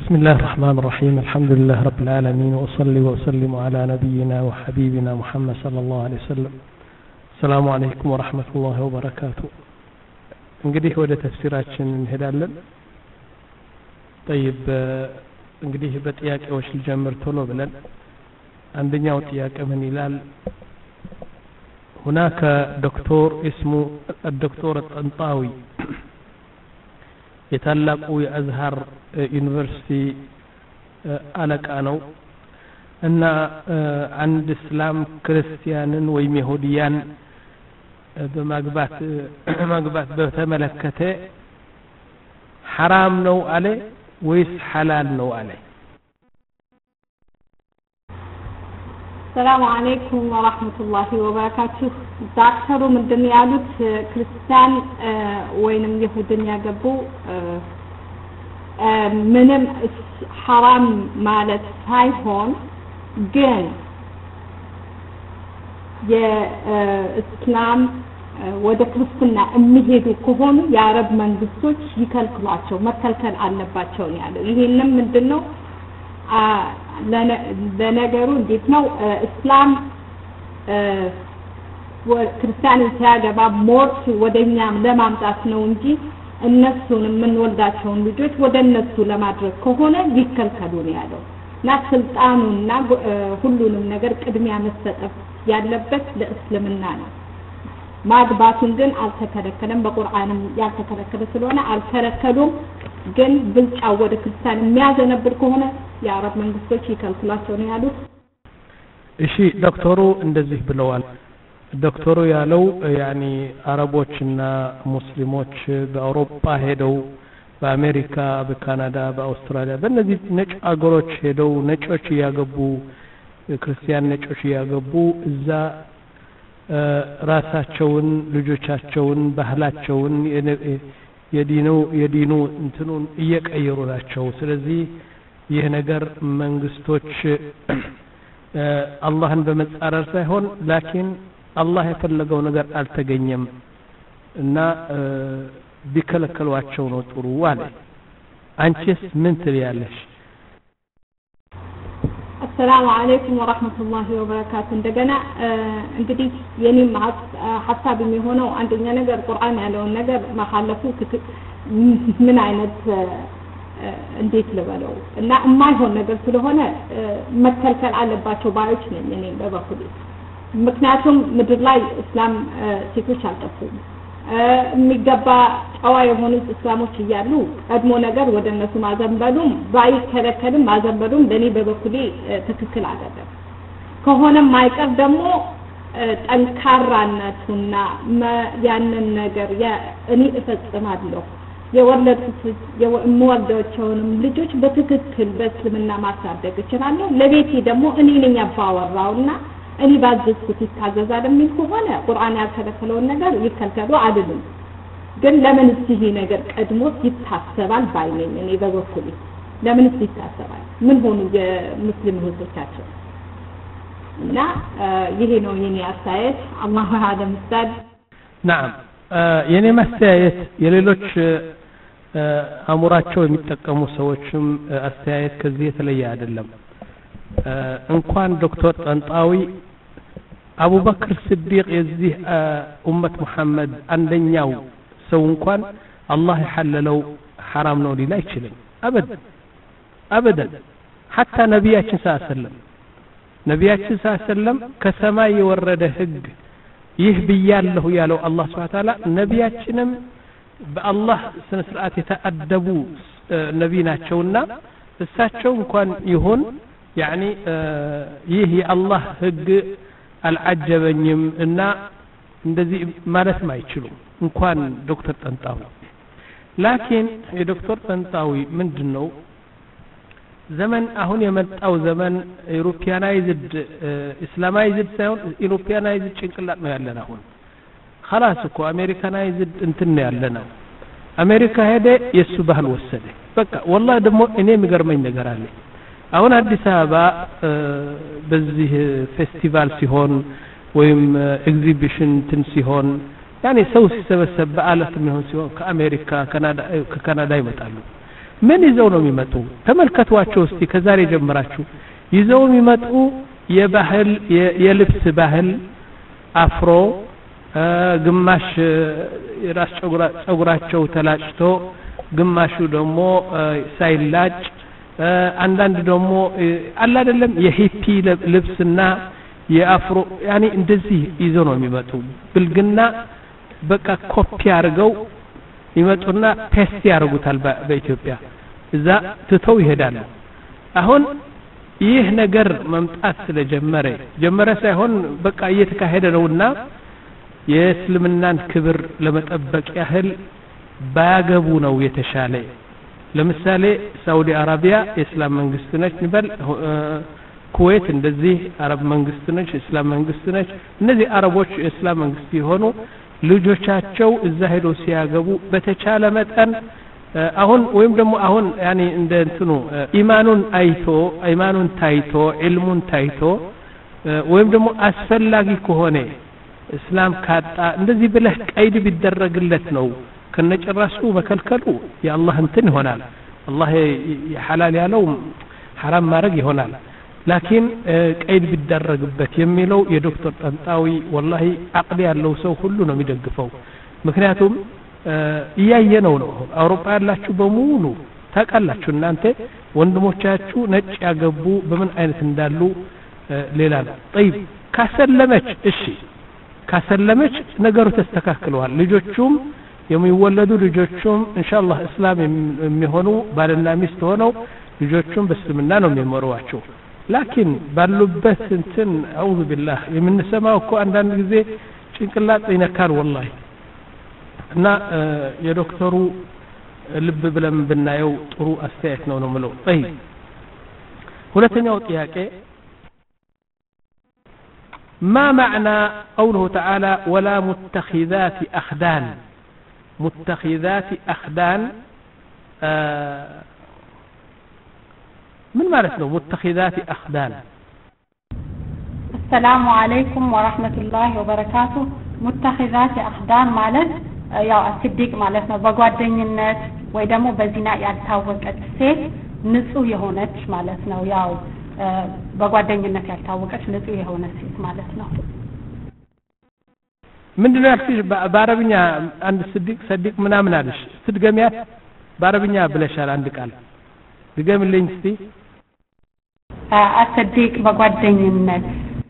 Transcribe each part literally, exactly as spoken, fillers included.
بسم الله الرحمن الرحيم الحمد لله رب العالمين وأصلي وأسلم على نبينا وحبيبنا محمد صلى الله عليه وسلم السلام عليكم ورحمة الله وبركاته እንግዲህ ወደ ተፍሲራችን እንሄዳለን طيب እንግዲህ በጥያቄዎች ልጀምር ቶሎ ብለን አንደኛው ጥያቄ ምን ይላል هناك دكتور اسمه الدكتور الطنطاوي የታላቁ የአዝሃር ዩኒቨርሲቲ አለቃ ነው እና አንድ እስላም ክርስቲያንን ወይም ይሁዲያን በማግባት ማግባት በተመለከተ حرام ነው አለ ወይስ ሐላል ነው አለ? السلام عليكم ورحمة الله وبركاته. ዳክተሩ ምንድን ያሉት ክርስቲያን ወይንም ይሁድን ያገቡ ምንም حرام ማለት ሳይሆን ግን የእስላም ወደ ክርስትና የሚሄዱ ከሆኑ የአረብ መንግስቶች ይከልክሏቸው መከልከል አለባቸው ያለው ይሄንም ምንድነው ለነገሩ እንዴት ነው እስላም ክርስቲያን ሲያገባ ሞት ወደኛ ለማምጣት ነው እንጂ እነሱን ምን ወልዳቸውን ልጆች ወደነሱ ለማድረግ ከሆነ ይከልከሉ ነው ያለው እና ስልጣኑና ሁሉንም ነገር ቅድሚያ መስጠት ያለበት ለእስልምና ነው ማግባቱን ግን አልተከለከለም በቁርአንም ያልተከለከለ ስለሆነ አልከለከሉም ግን ብልጫው ወደ ክርስቲያን የሚያዘነብር ከሆነ የአረብ መንግስቶች ይከልክሏቸው ነው ያሉት እሺ ዶክተሩ እንደዚህ ብለዋል ዶክተሩ ያለው ያኒ አረቦችና ሙስሊሞች በአውሮፓ ሄደው በአሜሪካ በካናዳ በአውስትራሊያ በእነዚህ ነጭ አገሮች ሄደው ነጮች ያገቡ ክርስቲያን ነጮች ያገቡ እዛ ራሳቸውን ልጆቻቸውን ባህላቸውን የዲኑ የዲኑ እንትኑን እየቀየሩ ናቸው ስለዚህ ይህ ነገር መንግስቶች አላህን በመጻረር ሳይሆን ላኪን አላህ የፈለገው ነገር አልተገኘም እና ቢከለከሏቸው ነው ጥሩ አለ አንቺስ ምን ትያለሽ السلام عليكم ورحمة الله وبركاته እንደገና እንግዲህ የኔም ሐሳብ የሚሆነው አንደኛ ነገር ቁርአን ያለውን ነገር ማሐለፉ ምን አይነት እንዴት ልበለው እና የማይሆን ነገር ስለሆነ መከልከል አለባቸው ባዮች ነኝ እኔ በበኩሌ ምክንያቱም ምድር ላይ እስላም ሴቶች አልጠፉም የሚገባ ጨዋ የሆኑ እስላሞች እያሉ ቀድሞ ነገር ወደነሱ ማዘንበሉም ባይከለከልም ማዘንበሉም ለኔ በበኩሌ ትክክል አይደለም ከሆነ ማይቀር ደግሞ ጠንካራነቱና ያንን ነገር እኔ እፈጽማለሁ የወለድኩት የወለድኳቸውንም ልጆች በትክክል በእስልምና ማሳደግ እችላለሁ ለቤቴ ደግሞ እኔ ነኝ አባወራውና እኔ ባዘዝኩት ይታዘዛል የሚል ከሆነ ቁርአን ያልከለከለውን ነገር ይከልከሉ አይደለም ግን ለምን እዚህ ነገር ቀድሞ ይታሰባል ባይነኝ እኔ በበኩሌ ለምን ይታሰባል ምን ሆኑ የሙስሊም ህዝቦቻቸው እና ይሄ ነው የኔ አስተያየት አላሁ አለም ኡስታዝ نعم የኔ ማስተያየት የሌሎች አሙራቸው የሚጠቀሙ ሰዎችም አስተያየት ከዚህ የተለየ አይደለም እንኳን ዶክተር ጠንጣዊ አቡበክር ስዲቅ የዚህ ኡመት መሐመድ አንደኛው ሰው እንኳን አላህ ይሐለለው حرام ነው ሊል አይችልም አበድ አበደን حتى ነብያችን ሰለላሁ ነብያችን ሰለላሁ ከሰማይ የወረደ ህግ ይህ ብያለሁ ያለው አላህ Subhanahu Ta'ala ነብያችንም በአላህ ስነ ስርዓት የተአደቡ ነብይ ናቸውና እሳቸው እንኳን ይሁን يعني ይህ የአላህ ህግ አልዓጀበኝም እና እንደዚህ ማለት ማይችሉ እንኳን ዶክተር ጠንጣዊ ላኪን የዶክተር ጠንጣዊ ምንድነው ዘመን አሁን የመጣው ዘመን ዩሮፒያናይዝድ እስላማይዝድ ሳይሆን ዩሮፒያናይዝድ ጭንቅላት ነው ያለና አሁን خلاص እኮ አሜሪካናይዝድ እንትን ነው ያለና አሜሪካ ሄደ የሱ ባህል ወሰደ በቃ والله ደግሞ እኔ የሚገርመኝ ነገር አለ አሁን አዲስ አበባ በዚህ ፌስቲቫል ሲሆን ወይም ኤግዚቢሽን ትን ሲሆን ያኔ ሰው ሲሰበሰብ በአለት ምን ሲሆን ከአሜሪካ ካናዳ ከካናዳ ይመጣሉ ምን ይዘው ነው የሚመጡ? ተመልከቷቸው እስቲ ከዛሬ ጀምራችሁ ይዘው የሚመጡ የባህል የልብስ ባህል አፍሮ ግማሽ የራስ ጸጉራቸው ተላጭቶ ግማሹ ደግሞ ሳይላጭ አንዳንድ ደግሞ አለ አይደለም የሂፒ ልብስና የአፍሮ ያኒ እንደዚህ ይዘው ነው የሚመጡ ብልግና በቃ ኮፒ አድርገው ይመጡና ፔስት ያርጉታል በኢትዮጵያ እዛ ትተው ይሄዳሉ አሁን ይህ ነገር መምጣት ስለጀመረ ጀመረ ሳይሆን በቃ እየተካሄደ ነውና የእስልምናን ክብር ለመጠበቅ ያህል ባያገቡ ነው የተሻለ ለምሳሌ ሳውዲ አረቢያ እስላም መንግስት ነች ንበል ኩዌት እንደዚህ አረብ መንግስት ነች እስላም መንግስት ነች እነዚህ አረቦች እስላም መንግስት ይሆኑ ልጆቻቸው እዛ ሄደው ሲያገቡ በተቻለ መጠን አሁን ወይም ደግሞ አሁን ያኒ እንደ እንትኑ ኢማኑን አይቶ ኢማኑን ታይቶ ዒልሙን ታይቶ ወይም ደግሞ አስፈላጊ ከሆነ እስላም ካጣ እንደዚህ ብለህ ቀይድ ቢደረግለት ነው ከነጨራሱ መከልከሉ የአላህ እንትን ይሆናል አላህ የሐላል ያለው حرام ማድረግ ይሆናል ላኪን ቀይድ ቢደረግበት የሚለው የዶክተር ጠንጣዊ ወላሂ አቅል ያለው ሰው ሁሉ ነው የሚደግፈው ምክንያቱም እያየነው ነው አውሮፓ ያላችሁ በሙሉ ታውቃላችሁ እናንተ ወንድሞቻችሁ ነጭ ያገቡ በምን አይነት እንዳሉ ሌላ ነው طيب ካሰለመች እሺ ካሰለመች ነገሩ ተስተካክሏል ልጆቹም የሚወለዱ ልጆቹም ኢንሻአላህ እስላም የሚሆኑ ባልና ሚስት ሆነው ልጆቹም በእስልምና ነው የሚመሩዋቸው ላኪን ባሉበት እንትን አውዙ ቢላህ የምንሰማው እኮ አንዳንድ ጊዜ ጭንቅላት ይነካል ወላሂ እና የዶክተሩ ልብ ብለን ብናየው ጥሩ አስተያየት ነው ነው ማለት طيب ሁለተኛው ጥያቄ ما معنى قوله تعالى ولا متخذات أخدان متخذات أخدان آه من معنى متخذات أخدان السلام عليكم ورحمة الله وبركاته متخذات أخدان ማለት ያው አስዲቅ ማለት ነው በጓደኝነት ወይ ደግሞ በዚና ያልታወቀች ሴት ንጹህ የሆነች ማለት ነው ያው በጓደኝነት ያልታወቀች ንጹህ የሆነች ሴት ማለት ነው ምንድነው ያልኩሽ በአረብኛ አንድ ስዲቅ ሰዲቅ ምናምን አለሽ ስትገሚያት በአረብኛ ብለሻል አንድ ቃል ድገምልኝ እስቲ አስዲቅ በጓደኝነት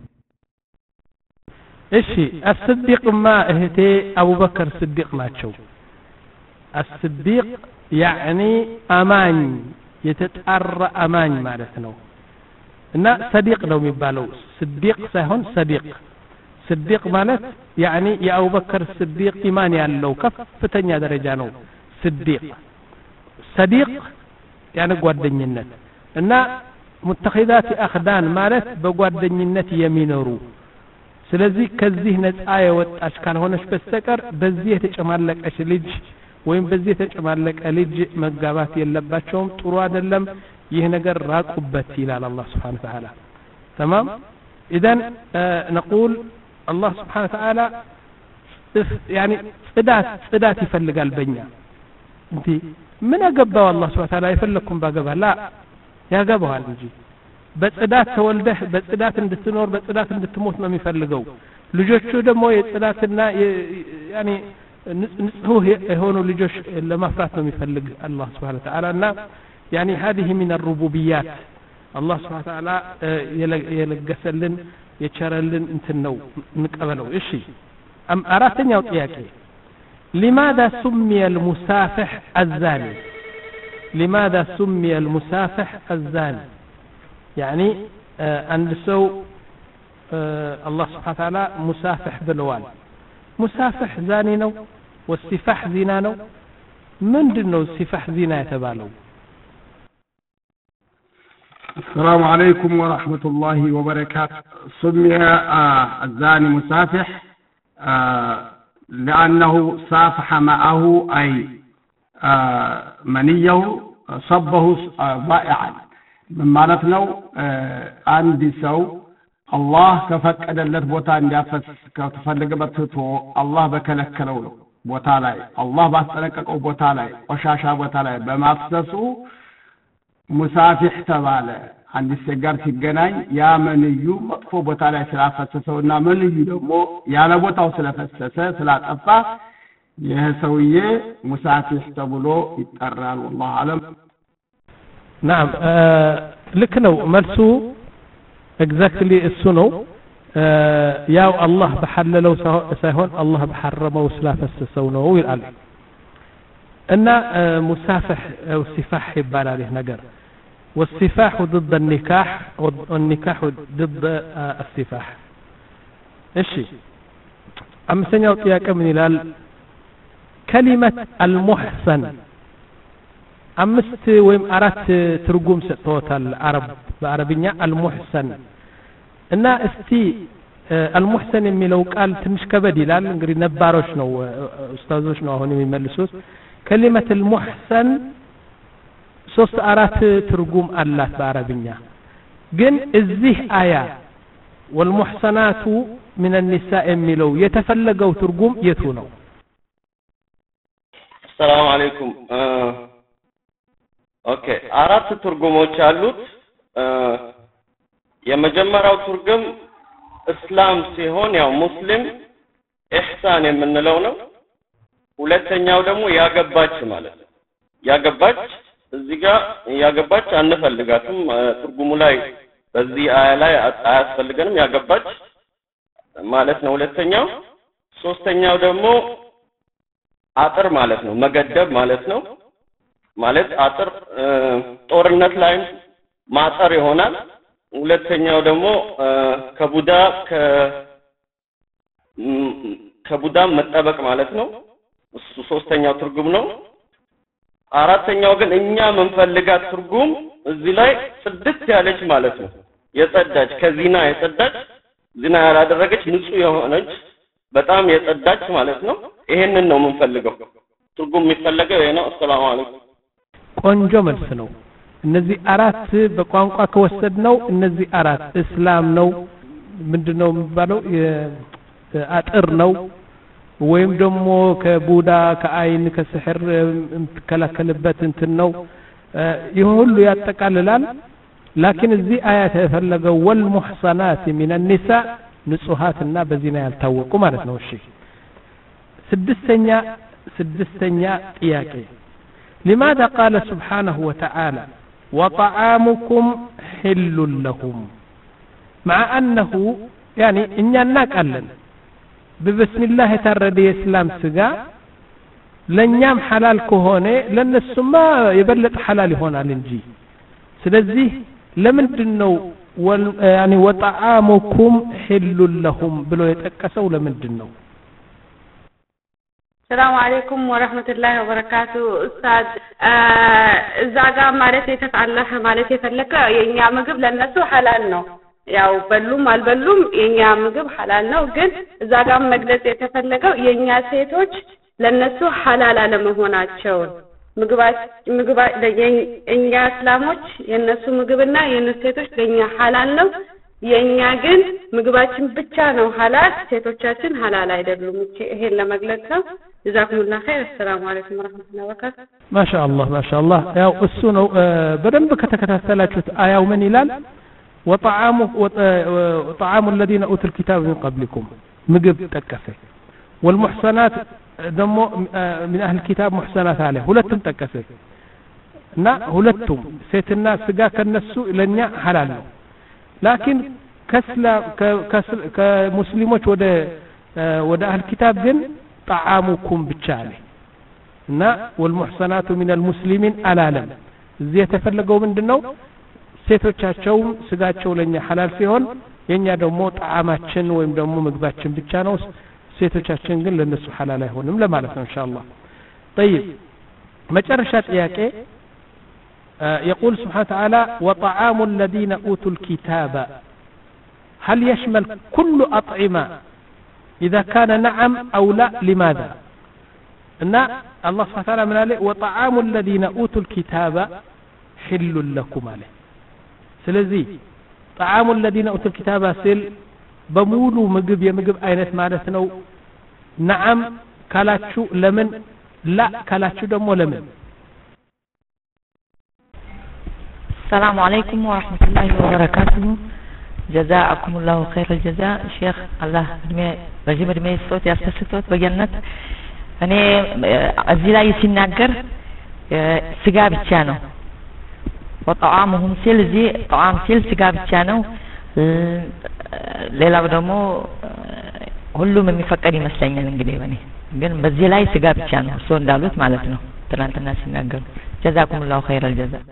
እሺ አስዲቅ ማ እህቴ አቡበከር ስዲቅ ናቸው አስዲቅ يعني አማኝ የተጣራ አማኝ ማለት ነው እና ሰዲቅ ነው የሚባለው ስዲቅ ሳይሆን ሰዲቅ ስዲቅ ማለት يعني የአቡበከር ስዲቅ ኢማን ያለው ከፍተኛ ደረጃ ነው ስዲቅ ሰዲቅ يعني ጓደኝነት እና متخذات أخدان ማለት በጓደኝነት የሚኖሩ ስለዚህ ከዚህ ነፃ የወጣች ካልሆነች በስተቀር በዚህ የተጨማለቀች ልጅ ወይም በዚህ የተጨማለቀ ልጅ መጋባት የለባቸውም ጥሩ አይደለም ይህ ነገር ራቁበት ይላል አላህ Subhanahu Wa Ta'ala تمام اذا نقول الله سبحانه وتعالى يعني ጽዳት ጽዳት ይፈልጋል በእኛ እንዴ ምን አገባው አላህ Subhanahu Wa Ta'ala ይፈልኩም ባገባ ላ ያገባዋል እንጂ በጽዳት ተወልደህ በጽዳት እንድትኖር በጽዳት እንድትሞት ነው የሚፈልገው ልጆቹ ደግሞ የጽዳትና ያኒ ንጹህ የሆኑ ልጆች ለማፍራት ነው የሚፈልግ አላህ Subhanahu Wa Ta'ala እና يعني هذه من الربوبيات الله سبحانه وتعالى يلقسلن يشرلن انتنو نقبلوا እሺ ام አራተኛው ጥያቄ لماذا سمي المسافح الزاني لماذا سمي المسافح الزاني يعني عند سو الله سبحانه وتعالى مسافح بالوال مسافح زاني ነው والسفاح زنا ነው ምንድነው ሲፋህ ዚና የተባለው السلام عليكم ورحمة الله وبركاته سمي آه الزاني مسافح آه لأنه سافح معه أي آه منيه صبه ضائعا من معناتنا آه عندي سو الله كفك أدلت بوتا اندافس كتفلق بطتو الله بكلك لولو ቦታ ላይ አላህ ባስጠነቀቀው ቦታ ላይ ቆሻሻ ቦታ ላይ በማፍሰሱ ሙሳፊህ ተባለ። አንድ ሰጋር ሲገናኝ ያ መንዩ መጥፎ ቦታ ላይ ስላፈሰሰውና መንዩ ደግሞ ያለ ቦታው ስለፈሰሰ ስላጠፋ ይህ ሰውዬ ሙሳፊህ ተብሎ ይጠራል። والله አለም። نعم ልክ ነው መልሱ ኤግዛክትሊ እሱ ነው። ያው አላህ በሐለለው ሳይሆን አላህ በሐረመው ስላፈሰሰው ነው ይላል። እና ሙሳፊህ او ሲፋህ ይባላል ይህ ነገር። والسفاح ضد النكاح والنكاح ضد السفاح. እሺ አምስተኛው ጥያቄ ምን ይላል? كلمة المحسن አምስት ወይም አራት ትርጉም ሰጥተውታል አረብ በአረብኛ المحسن እና እስቲ المحسن የሚለው ቃል ትንሽ ከበድ ይላል። እንግዲህ ነባሮች ነው ኡስታዞች ነው አሁን የሚመልሱት። كلمة المحسن ሶስት አራት ትርጉም አላት በአረብኛ። ግን እዚህ አያ والمحسنات من النساء የሚለው የተፈለገው ትርጉም የቱ ነው? ሰላም አለይኩም። ኦኬ አራት ትርጉሞች አሉት። የመጀመሪያው ትርጉም እስላም ሲሆን ያው ሙስሊም ኢህሳን የምንለው ነው። ሁለተኛው ደግሞ ያገባች ማለት ነው። ያገባች እዚህ ጋር ያገባች አንፈልጋትም ትርጉሙ ላይ በዚህ አያ ላይ አያስፈልገንም ያገባች ማለት ነው ሁለተኛው። ሶስተኛው ደግሞ አጥር ማለት ነው መገደብ ማለት ነው። ማለት አጥር ጦርነት ላይ ማጠር ይሆናል። ሁለተኛው ደግሞ ከቡዳ ከ ከቡዳ መጠበቅ ማለት ነው። እሱ ሶስተኛው ትርጉም ነው። አራተኛው ግን እኛ መንፈልጋት ትርጉም እዚህ ላይ ጽድት ያለች ማለት ነው። የጸዳች ከዚና የጸዳች ዚና ያላደረገች ንጹህ የሆነች በጣም የጸዳች ማለት ነው። ይሄንን ነው የምንፈልገው። ትርጉም የሚፈልገው ይሄ ነው። አሰላሙ አለይኩም። ቆንጆ መልስ ነው። እነዚህ አራት በቋንቋ ከወሰድነው እነዚህ አራት እስላም ነው ምንድነው የሚባለው አጥር ነው ወይም ደግሞ ከቡዳ ከአይን ከስሕር የምትከላከልበት እንትን ነው። ይህ ሁሉ ያጠቃልላል። ላኪን እዚህ አያት የፈለገው ወልሙሕሰናት ሚን النساء ንጹሃትና በዚና ያልታወቁ ማለት ነው። እሺ ስድስተኛ ስድስተኛ ጥያቄ لماذا قال سبحانه وتعالى وطعامكم حل لهم مع أنه يعني إننا ناقلن ببسم الله يترد الإسلام سجا لن يام حلال كهونة لن السماء يبلط حلال هنا لنجي سلزي لمن دنو يعني وطعامكم حل لهم بلو يتأكسوا لمن دنو. السلام عليكم ورحمة الله وبركاته. أستاذ الزعجة مالتي تفعلها مالتي فلك يعني مجب للنسو حلال نو ያው በሉም አልበሉም የኛ ምግብ ሐላል ነው። ግን እዛ ጋር መግለጽ የተፈለገው የኛ ሴቶች ለነሱ ሐላል አለመሆናቸው ምግባች ምግባ የኛ እስላሞች የነሱ ምግብና የነሱ ሴቶች ለኛ ሐላል ነው። የኛ ግን ምግባችን ብቻ ነው ሐላል፣ ሴቶቻችን ሐላል አይደሉም። እቺ ይሄን ለመግለጽ ነው። ጀዛኩሙላህ ኸይር። ሰላም አለይኩም ወራህመቱላሂ ወበረካቱ። ማሻአላህ ማሻአላህ። ያው እሱ ነው በደንብ ከተከታተላችሁት አያው ምን ይላል? وطعام وطعام الذين اوتوا الكتاب من قبلكم ምግብ ጠቀሰ። والمحصنات ደግሞ من اهل الكتاب محصنات عليه ሁለቱም ጠቀሰ እና ሁለቱም ሴትና ስጋ ከነሱ ለኛ ሐላል ነው። ላኪን ከስላ ከሙስሊሞች ወደ ወደ اهل الكتاب ግን طعامكم ብቻ አለ እና والمحصنات من المسلمين አላለም። እዚህ የተፈለገው ምንድነው? ሴቶቻቸው ስጋቸው ለኛ ሐላል ሲሆን የኛ ደግሞ ጣዓማችን ወይም ደግሞ ምግባችን ብቻ ነው። ሴቶቻችን ግን ለነሱ ሐላል አይሆንም ለማለት ነው ኢንሻአላህ። طيب መጨረሻ ጥያቄ يقول سبحانه وتعالى وطعام الذين اوتوا الكتاب هل يشمل كل اطعمه اذا كان نعم او لا لماذا؟ ان الله سبحانه وتعالى من قال وطعام الذين اوتوا الكتاب حل لكم عليه. ስለዚህ طعام الذين اوتوا الكتاب ሲል በሙሉ ምግብ የምግብ አይነት ማለት ነው። ነዓም ካላችሁ ለምን ላ ካላችሁ ደግሞ ለምን السلام عليكم ورحمة الله وبركاته جزاكم الله خير الجزاء شيخ الله رجيم رمي الصوت يفتح الصوت بجنة እኔ እዚህ ላይ ሲናገር ስጋ ብቻ ነው ወጣዓሙሁም ሲል እዚህ ጣዓም ሲል ስጋ ብቻ ነው ሌላው ደግሞ ሁሉም የሚፈቀድ ይመስለኛል እንግዲህ በኔ ግን በዚህ ላይ ስጋ ብቻ ነው እሱ እንዳሉት ማለት ነው ትናንትና ሲናገሩ جزاكم الله خير الجزاء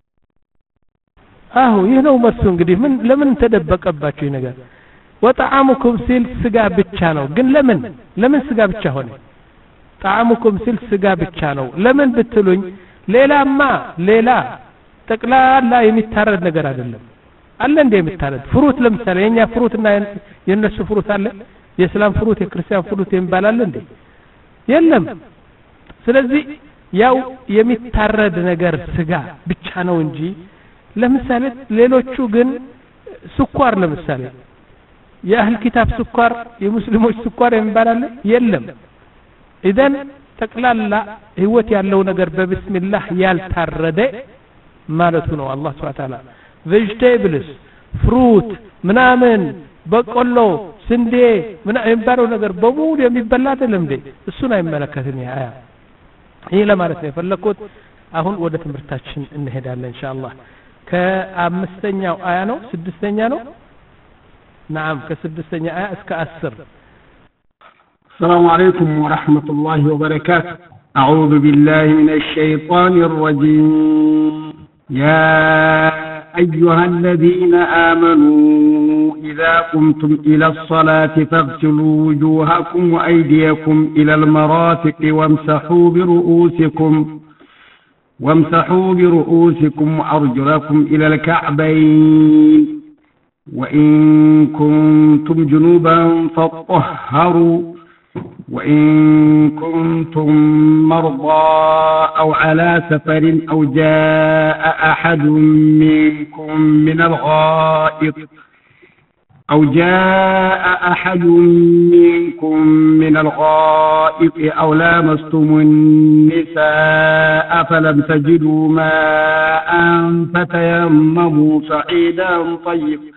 አሁ ይህ ነው መልሱ እንግዲህ ምን ለምን ተደበቀባችሁ ነገር ወጣዓሙኩም ሲል ስጋ ብቻ ነው ግን ለምን ለምን ስጋ ብቻ ሆነ ጣዓሙኩም ሲል ስጋ ብቻ ነው ለምን ብትሉኝ ሌላማ ሌላ ጠቅላላ የሚታረድ ነገር አይደለም አለ እንደ የሚታረድ ፍሩት ለምሳሌ የኛ ፍሩትና የነሱ ፍሩት አለ የእስላም ፍሩት የክርስቲያን ፍሩት የሚባላል እንዴ የለም ስለዚህ ያው የሚታረድ ነገር ስጋ ብቻ ነው እንጂ ለምሳሌ ሌሎቹ ግን ስኳር ለምሳሌ የአህል ኪታብ ስኳር የሙስሊሞች ስኳር የሚባላል የለም ኢደን ጠቅላላ ህይወት ያለው ነገር በብስሚላህ ያልታረደ ማለቱ ነው አላህ Subhanahu Wa Ta'ala vegetables fruit ምናምን በቆሎ ስንዴ ምን የሚባለው ነገር በሙሉ የሚበላ አይደለም እንዴ እሱን አይመለከትም ያ ይሄ ለማለት ነው የፈለኩት አሁን ወደ ትምህርታችን እንሄዳለን ኢንሻአላህ ከአምስተኛው አያ ነው ስድስተኛ ነው نعم ከስድስተኛ አያ እስከ አስር السلام عليكم ورحمة الله وبركاته أعوذ بالله من الشيطان الرجيم يا أيها الذين آمنوا إذا قمتم إلى الصلاة فاغسلوا وجوهكم وأيديكم إلى المرافق وامسحوا برؤوسكم وامسحوا برؤوسكم وأرجلكم إلى الكعبين وإن كنتم جنوبا فاطهروا وإن كنتم مرضى أو على سفر أو جاء أحد منكم من الغائط أو جاء أحد منكم من الغائط أو لامستم النساء فلم تجدوا ماء فتيمموا صعيدا طيبا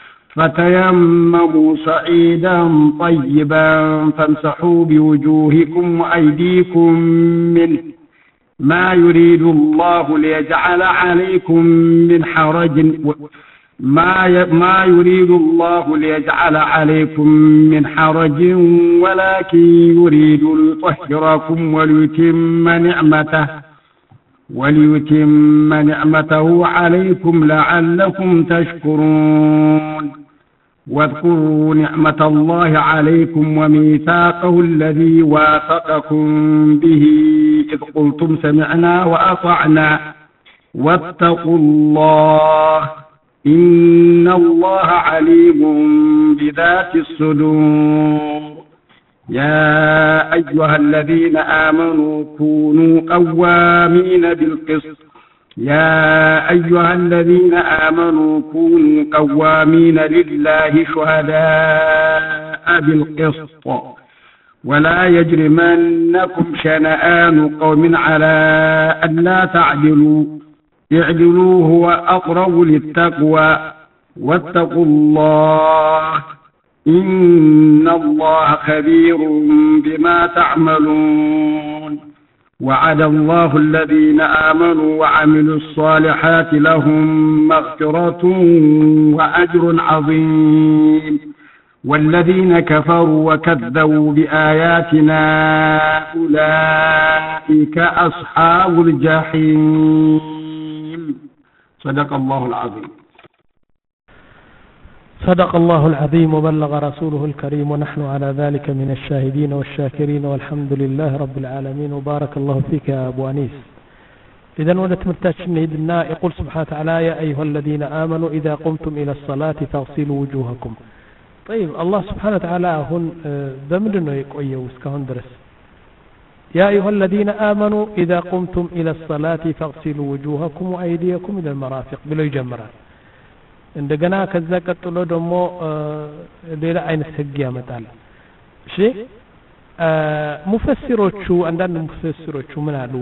فتيمموا صعيدا طيبا فامسحوا بوجوهكم وأيديكم منه ما يريد الله ليجعل عليكم من حرج ما ما يريد الله ليجعل عليكم من حرج ولكن يريد ليطهركم وليتم نعمته وليتم نعمته عليكم لعلكم تشكرون واذكروا نعمة الله عليكم وميثاقه الذي واثقكم به إذ قلتم سمعنا وأطعنا واتقوا الله إن الله عليم بذات الصدور يا أيها الذين آمنوا كونوا قوامين بالقسط يا أيها الذين آمنوا كونوا قوامين لله شهداء بالقسط ولا يجرمنكم شنآن قوم على ألا تعدلوا اعدلوا هو أقرب للتقوى واتقوا الله إن الله خبير بما تعملون وعد الله الذين آمنوا وعملوا الصالحات لهم مغفرة وأجر عظيم والذين كفروا وكذبوا بآياتنا أولئك أصحاب الجحيم صدق الله العظيم صدق الله العظيم وبلغ رسوله الكريم ونحن على ذلك من الشاهدين والشاكرين والحمد لله رب العالمين وبارك الله فيك يا أبو أنيس إذا ولت مرتاشن هدنا يقول سبحانه وتعالى يا أيها الذين آمنوا إذا قمتم إلى الصلاة فاغسلوا وجوهكم طيب الله سبحانه وتعالى هن بمدنه يقويه وسكهن درس يا أيها الذين آمنوا إذا قمتم إلى الصلاة فاغسلوا وجوهكم وأيديكم إلى المرافق بلو يجمران እንደገና ከዛ ቀጥሎ ደግሞ ሌላ አይነት ህግ ያመጣል እሺ ሙፈሲሮቹ አንዳንድ ሙፈሲሮቹ ምን አሉ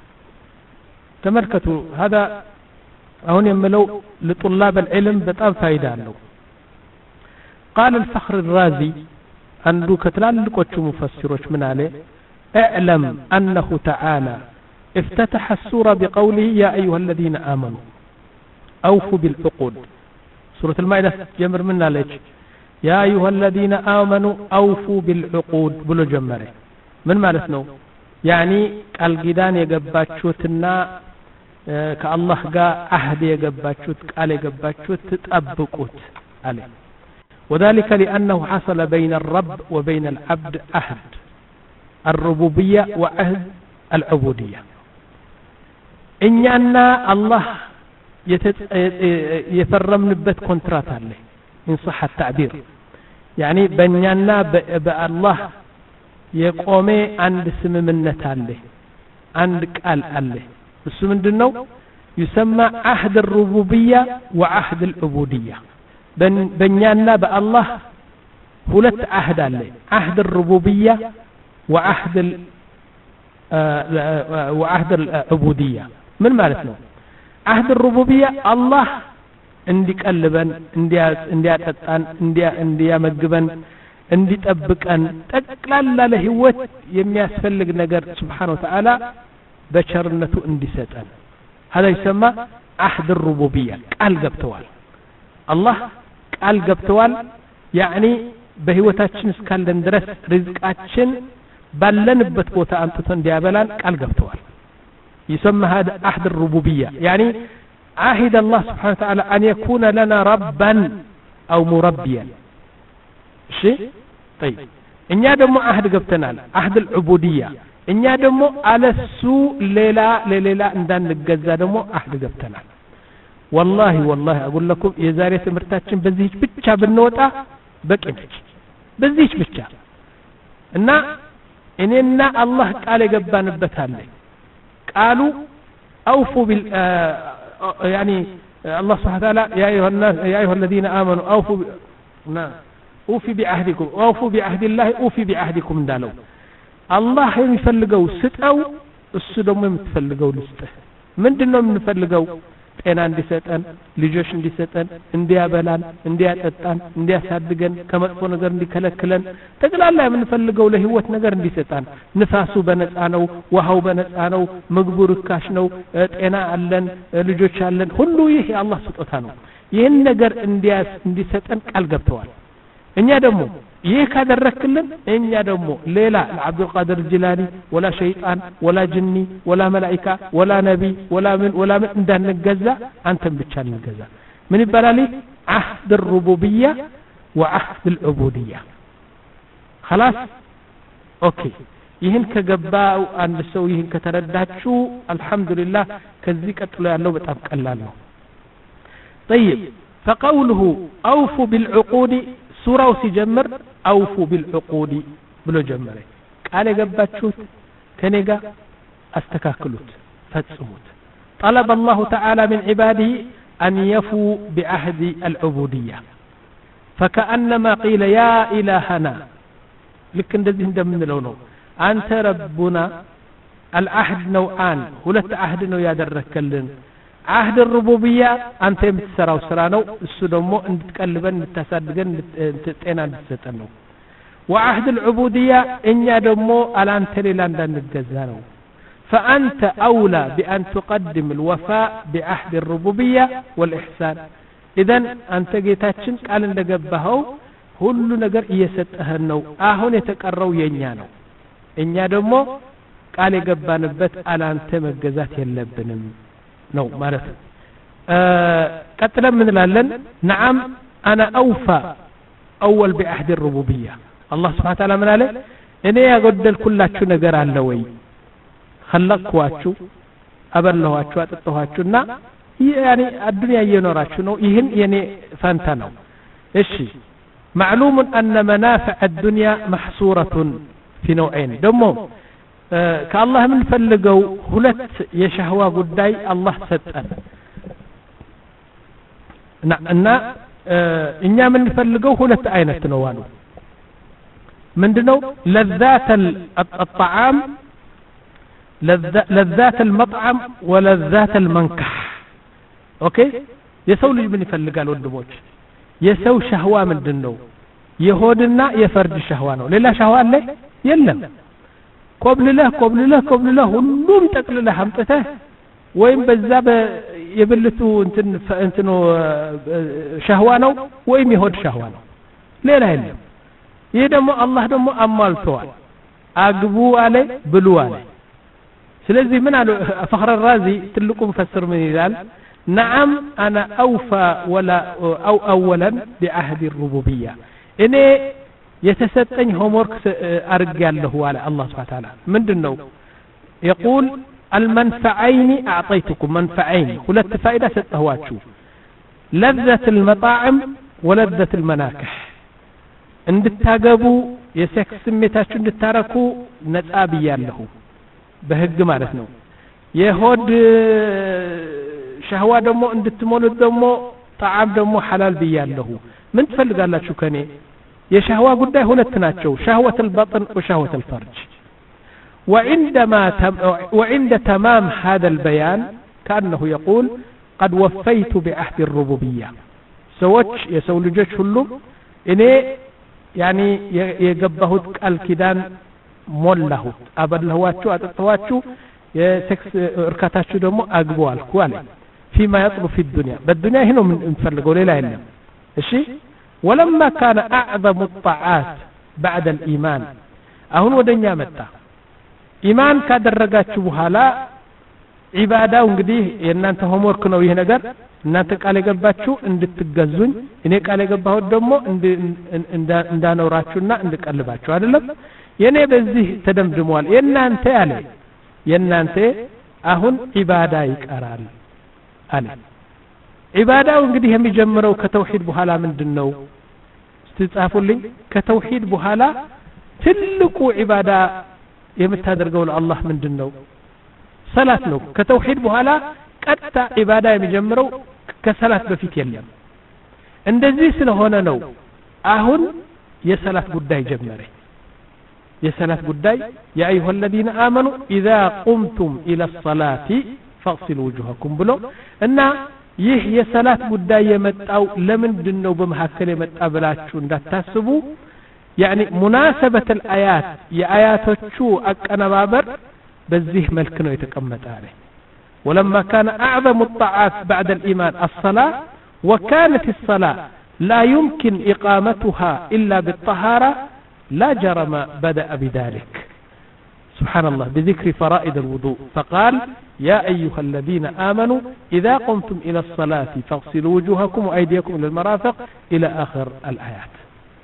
ተመልከቱ هذا አሁን የምለው ለطلاب العلم በጣም ፋይዳ አለው قال الفخر الرازي አንዱ ከትላልቆቹ ሙፈሲሮች ምን አለ اعلم انه تعالى افتتح السورة بقوله يا ايها الذين امنوا اوفوا بالعقود سورة المائدة جمر منا ليش يا ايها الذين امنوا اوفوا بالعقود بلو جمره من معناته يعني القدان يغباچوتنا كالله ጋር عهد يغباچوت قال يغباچوت تطبقوت عليه وذلك لانه حصل بين الرب وبين العبد عهد الربوبيه وعهد العبوديه እኛና አላህ የፈረምንበት ኮንትራት አለ ان صح التعبير يعني በእኛና በአላህ የቆመ አንድ ስምምነት አለ አንድ ቃል አለ እሱ ምንድነው يسمى عهد الربوبيه وعهد العبوديه በእኛና በአላህ ሁለት عهد አለ عهد الربوبيه وعهد وعهد العبوديه من ማለት ነው عهد الربوبيه الله እንዲቀልበን እንዲያጠጣን እንዲያመግበን እንዲጠብቀን ጠቅላላ ለህይወት የሚያስፈልግ ነገር Subhanahu Wa Ta'ala በቸርነቱ እንዲሰጠን هذا يسمى عهد الربوبيه ቃል ገብተዋል الله ቃል ገብተዋል يعني በህይወታችን እስካለን ድረስ ርዝቃችን ባለንበት ቦታ አንጥቶ እንዲያበላን ቃል ገብተዋል يسمى هذا عهد الربوبيه يعني عهد الله سبحانه وتعالى أن يكون لنا ربا أو مربيا شيء طيب إن يدمو عهد قبتنا عهد العبودية إن يدمو على السوء ليلة ليلة عندنا نجزا دمو عهد قبتنا والله والله أقول لكم يزاري تمرتاتشن بزيش بتشا بالنوتا بكينش بزيش بتشا إن إننا الله قال قبان بتالي قالوا أوفوا بال يعني الله سبحانه وتعالى يا أيها الناس يا أيها الذين آمنوا أوفوا ب... نعم أوفي بعهدكم أوفوا بعهد الله أوفي بعهدكم دالو الله يفلقوا ستأو السدوم يتفلقوا لسته من دنهم نفلقوا ጤና እንዲሰጠን ልጆች እንዲሰጠን እንዲያበላን እንዲያጠጣን እንዲያሳድገን ከመጥፎ ነገር እንዲከለክለን ተግላላ የምንፈልገው ለህይወት ነገር እንዲሰጣን ንፋሱ በነፃ ነው ውሃው በነፃ ነው ምግቡ ርካሽ ነው ጤና አለን ልጆች አለን ሁሉ ይሄ የአላህ ስጦታ ነው ይሄን ነገር እንዲያስ እንዲሰጠን ቃል ገብተዋል እኛ ደግሞ ይሄ ካደረክልን እኛ ደግሞ ሌላ ለአብዱል ቃድር ጅላኒ ወላ ሸይጣን ወላ ጅኒ ወላ መላእክታ ወላ ነቢ ወላ ምን ወላ ምን እንዳንገዛ አንተም ብቻ እንገዛ ምን ይባላል عهد الربوبيه وعهد العبوديه خلاص اوكي ይሄን ከገባው አንድ ሰው ይሄን ከተረዳችሁ አልহামዱሊላህ ከዚህ ቀጥሎ ያለው በጣም ቀላል ነው طيب فقوله اوفوا بالعقود سورة سيجمر أوفوا بالعقود بلو جمره قال يقباتشوت كنيقا استكاكلوت فاتسموت طلب الله تعالى من عباده أن يفوا بعهد العبودية فكأنما قيل يا إلهنا لكن دزين دم من لونه أنت ربنا العهد نوعان هلت عهد نو يادركلن عهد الربوبيه انت የምትሰራው ስራ ነው እሱ ደግሞ እንድትቀልበን እንድታሳድገን እንድትጤና እንድትሰጠን ነው وعهد العبوديه እኛ ደግሞ አላንተ ሌላ እንዳንገዛ ነው فانت اولى بان تقدم الوفاء بعهد الربوبيه والاحسان اذا አንተ ጌታችን ቃል እንደገባኸው ሁሉ ነገር እየሰጠህን ነው አሁን የተቀረው የኛ ነው እኛ ደግሞ ቃል የገባንበት አላንተ መገዛት የለብንም ነው ማለት ቀጥለን ምን እንላለን نعم انا اوفى اول بعهد الربوبيه الله سبحانه وتعالى ምን አለ እኔ ያጎደልኩላችሁ ነገር አለ ወይ خلقኳችሁ አበላኋችሁ አጠጣኋችሁና يعني الدنيا እየኖራችሁ ነው ይሄን የኔ ፈንታ ነው እሺ معلوم ان منافع الدنيا محصوره في نوعين دمو كالله من فلقوا هلت يشهوى قداي الله ستأن إنا إنيا من فلقوا هلت عينة نوانو ምንድነው ለዛተ الطعام ለዛተ المطعم ولذات المنكح ኦኬ የሰው ልጅ ምን ይፈልጋል ወንድሞች የሰው ሸህዋ ምንድነው የሆድና የፈርድ ሸህዋ ነው ሌላ ሸህዋ አለ የለም ኮብልለህ ኮብልለህ ኮብልለህ ሁሉም ጠቅልለህ አምጥተህ ወይም በዛ የብልቱ እንትን እንትኑ ሸህዋ ነው ወይም የሆድ ሸህዋ ነው ሌላ የለም ይሄ ደግሞ አላህ ደግሞ አሟልተዋል አግቡ አለ ብሉ አለ ስለዚህ ምን አለ ፈኽር الرازي ትልቁ መፈስር ምን ይላል نعم انا اوفى ولا او اولا بعهد الربوبيه እኔ የተሰጠኝ ሆምወርክ አርጋለሁ አለ አላህ Subhanahu Wa Ta'ala ምንድነው يقول المنفعين اعطيتكم منفعين ሁለት ፋይዳ ሰጠኋችሁ لذة المطاعم ولذة المناكح እንድታገቡ የሴክስ ስሜታችሁ እንድታረኩ ነፃ ብያለሁ በህግ ማለት ነው የሆድ ሸህዋ ደግሞ እንድትሞሉት ደግሞ ጣዓም ደግሞ ሐላል ብያለሁ ምን ትፈልጋላችሁ ከኔ የሸህዋ ጉዳይ ሁለት ናቸው شهوة البطن وشهوة الفرج وعندما تم وعند تمام هذا البيان كأنه يقول قد وفيت بعهد الربوبية سوتش يسو ልጆች ሁሉ እኔ ያኒ የገባሁት ቃል ኪዳን ሞላሁት አበላኋችሁ አጠጣኋችሁ የሴክስ እርካታችሁ ደግሞ አግቡ አልኩ አለ فيما يطلب في الدنيا بالدنيا هنا እንፈልገው ሌላ የለም እሺ ولما كان اعظم الطاعات بعد الايمان አሁን ወደኛ መጣ ኢማን ካደረጋችሁ በኋላ ኢባዳው እንግዲህ የእናንተ ሆምወርክ ነው ይሄ ነገር እናንተ ቃል የገባችሁ እንድትገዙኝ እኔ ቃል የገባሁት ደግሞ እንዳኖራችሁና እንድቀልባችሁ አይደለም የኔ በዚህ ተደምድሟል የናንተ ያለ የናንተ አሁን ኢባዳ ይቀራል አለ ኢባዳው እንግዲህ የሚጀምረው ከተውሂድ በኋላ ምንድነው ስትጻፉልኝ ከተውሂድ በኋላ ትልቁ ኢባዳ የምታደርገው ለአላህ ምንድነው ሰላት ነው ከተውሂድ በኋላ ቀጥታ ኢባዳ የሚጀምረው ከሰላት በፊት የለም እንደዚህ ስለሆነ ነው አሁን የሰላት ጉዳይ ጀመረ የሰላት ጉዳይ ያ አዩሃ الذين آمنوا إذا قمتم إلى الصلاة فاغسلوا وجوهكم ብሎ እና ይህ የሰላት ጉዳይ የመጣው ለምንድነው በመሐከለ የመጣ ብላችሁ እንዳታስቡ يعني مناسبة الآيات የአያቶቹ አቀነባበር በዚህ መልክ ነው የተቀመጠ አለ ولما كان أعظم الطاعات بعد الإيمان الصلاة وكانت الصلاة لا يمكن إقامتها إلا بالطهارة لا جرم بدأ بذلك سبحان الله بذكر فرائض الوضوء فقال يا أيها الذين آمنوا إذا قمتم إلى الصلاة فاغسلوا وجوهكم وأيديكم إلى المرافق إلى آخر الآيات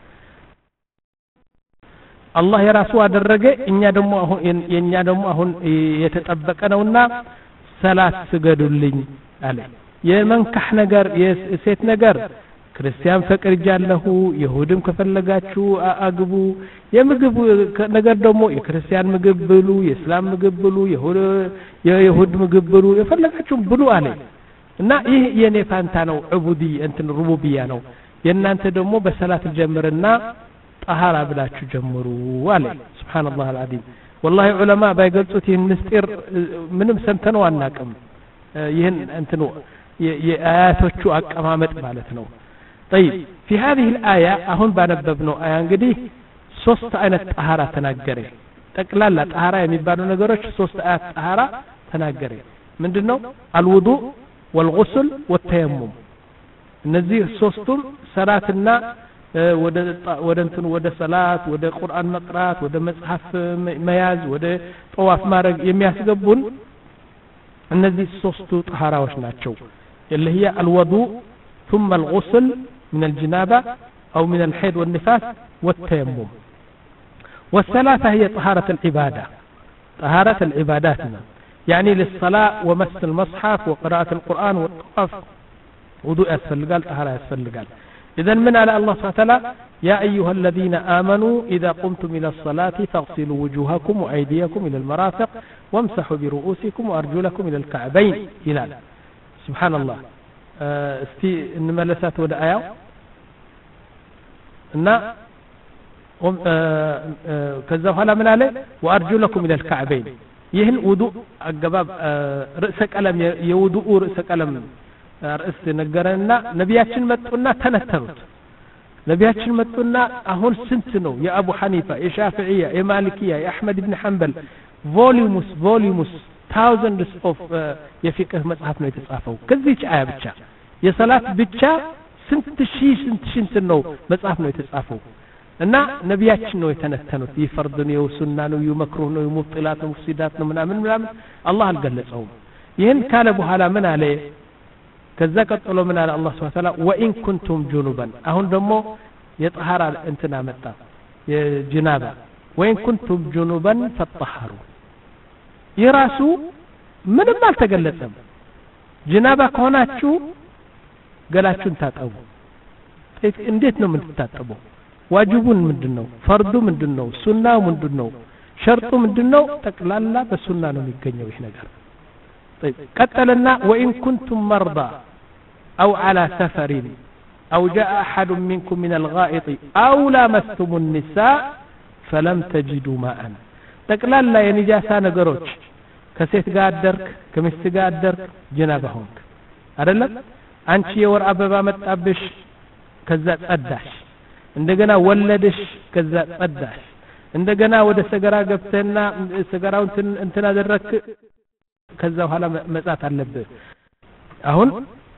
الله يراسوا درجة إن يدموا هون إن يدموا هون يتطبقناونا صلاة سجدولين عليه የመንካህ ነገር የሴት ነገር ክርስቲያን ፈቅርጃለሁ ይሁድም ከፈለጋችሁ አግቡ የምግብ ነገር ደግሞ የክርስቲያን ምግብ ብሉ የእስላም ምግብ ብሉ የይሁድ ምግብ ብሉ የፈለጋችሁ ብሉ አለ እና ይህ የኔ ፋንታ ነው ዑቡዲ እንትን ሩቡቢያ ነው የናንተ ደግሞ በሰላት ጀምርና طهارة ብላችሁ ጀምሩ አለ ሱብሃንአላህ አልዓዚም والله علماء ባይገልጹት ይህን ምስጢር ምንም ሰምተነው አናቀም ይህን እንትኑ የአያቶቹ አቀማመጥ ማለት ነው طيب في هذه الآية أهون بنببنو آية እንግዲህ ሶስት አይነት طهارة ተናገረ ጠቅላላ طهارة የሚባሉ ነገሮች ሶስት አይነት طهارة ተናገረ ምንድነው الوضوء والغسل والتيمم እነዚህ ሶስቱም ሰላትና ወደ ወደ እንትን ወደ ሰላት ወደ ቁርአን መቅራት ወደ መጽሐፍ መያዝ ወደ ጧፍ ማድረግ የሚያስገቡን እነዚህ ሶስቱ طهاراዎች ናቸው اللي هي الوضوء ثم الغسل من الجنابة أو من الحيض والنفاس والتيمم والثلاثة هي طهارة العبادة طهارة العبادات يعني للصلاة ومس المصحف وقراءة القرآن والطواف وضوء أسفل قال طهارة أسفل قال إذن من على الله سبحانه وتعالى يا أيها الذين آمنوا إذا قمتم إلى الصلاة فاغسلوا وجوهكم وأيديكم إلى المرافق وامسحوا برؤوسكم وأرجلكم إلى الكعبين إلى سبحان الله استي نملسات ودا آية እና ከዛ በኋላ ምን አለ ወአርጁለኩም ኢለል ከዕበይን ይህን ውዱእ አገባብ ርዕሰ ቀለም የውዱእ ርዕሰ ቀለም ርዕስ ነገረና ነቢያችን መጡና ተነተኑት ነቢያችን መጡና አሁን ስንት ነው የአቡ ሐኒፋ የሻፊዒያ የማሊኪያ የአሕመድ ኢብኑ ሐንበል ቮሊዩምስ ቮሊዩምስ ታውዘንድስ ኦፍ የፊቅህ መጽሐፍ ነው የተጻፈው ከዚህች አያ ብቻ የሰላት ብቻ ስንት ሺህ ስንት ሺህ ነው መጽሐፍ ነው የተጻፈው እና ነቢያችን ነው የተነተኑት ይፈርድ ነው ሱና ነው ይመክሩህ ነው ሙጥላት ነው ሙፍሲዳት ነው ምናምን ምናምን አላህ አልገለጸውም ይህን ካለ በኋላ ምን አለ ከዛ ቀጥሎ ምን አለ አላህ Subhanahu Wa Ta'ala ወኢን ኩንቱም ጁኑባን አሁን ደግሞ የጠሃራ እንትና መጣ የጅናባ ወኢን ኩንቱም ጁኑባን ፈጠሃሩ ይራሱ ምንም አልተገለጸም ጅናባ ከሆናችሁ ገላችሁን ታጠቡ እንዴት ነው የምትታጠበው ዋጅቡን ምንድነው ፈርዱ ምንድነው ሱናው ምንድነው ሸርጡ ምንድነው ጠቅላላ በሱና ነው የሚገኘው ይሄ ነገር طيب ቀጠለና وان كنتم مرضى او على سفر او جاء احد منكم من الغائط او لامستم النساء فلم تجدوا ماء ጠቅላላ የኒጃሳ ነገሮች ከሴት ጋር አደርክ ከሚስት ጋር አደርክ ጀናባ ሆንክ አይደለም አንቺ የወር አበባ መጣብሽ ከዛ ጸዳሽ እንደገና ወለድሽ ከዛ ጸዳሽ እንደገና ወደ ሰገራ ገብተና ሰገራው እንትን እንትን አደረክ ከዛ በኋላ መጻት አለብህ አሁን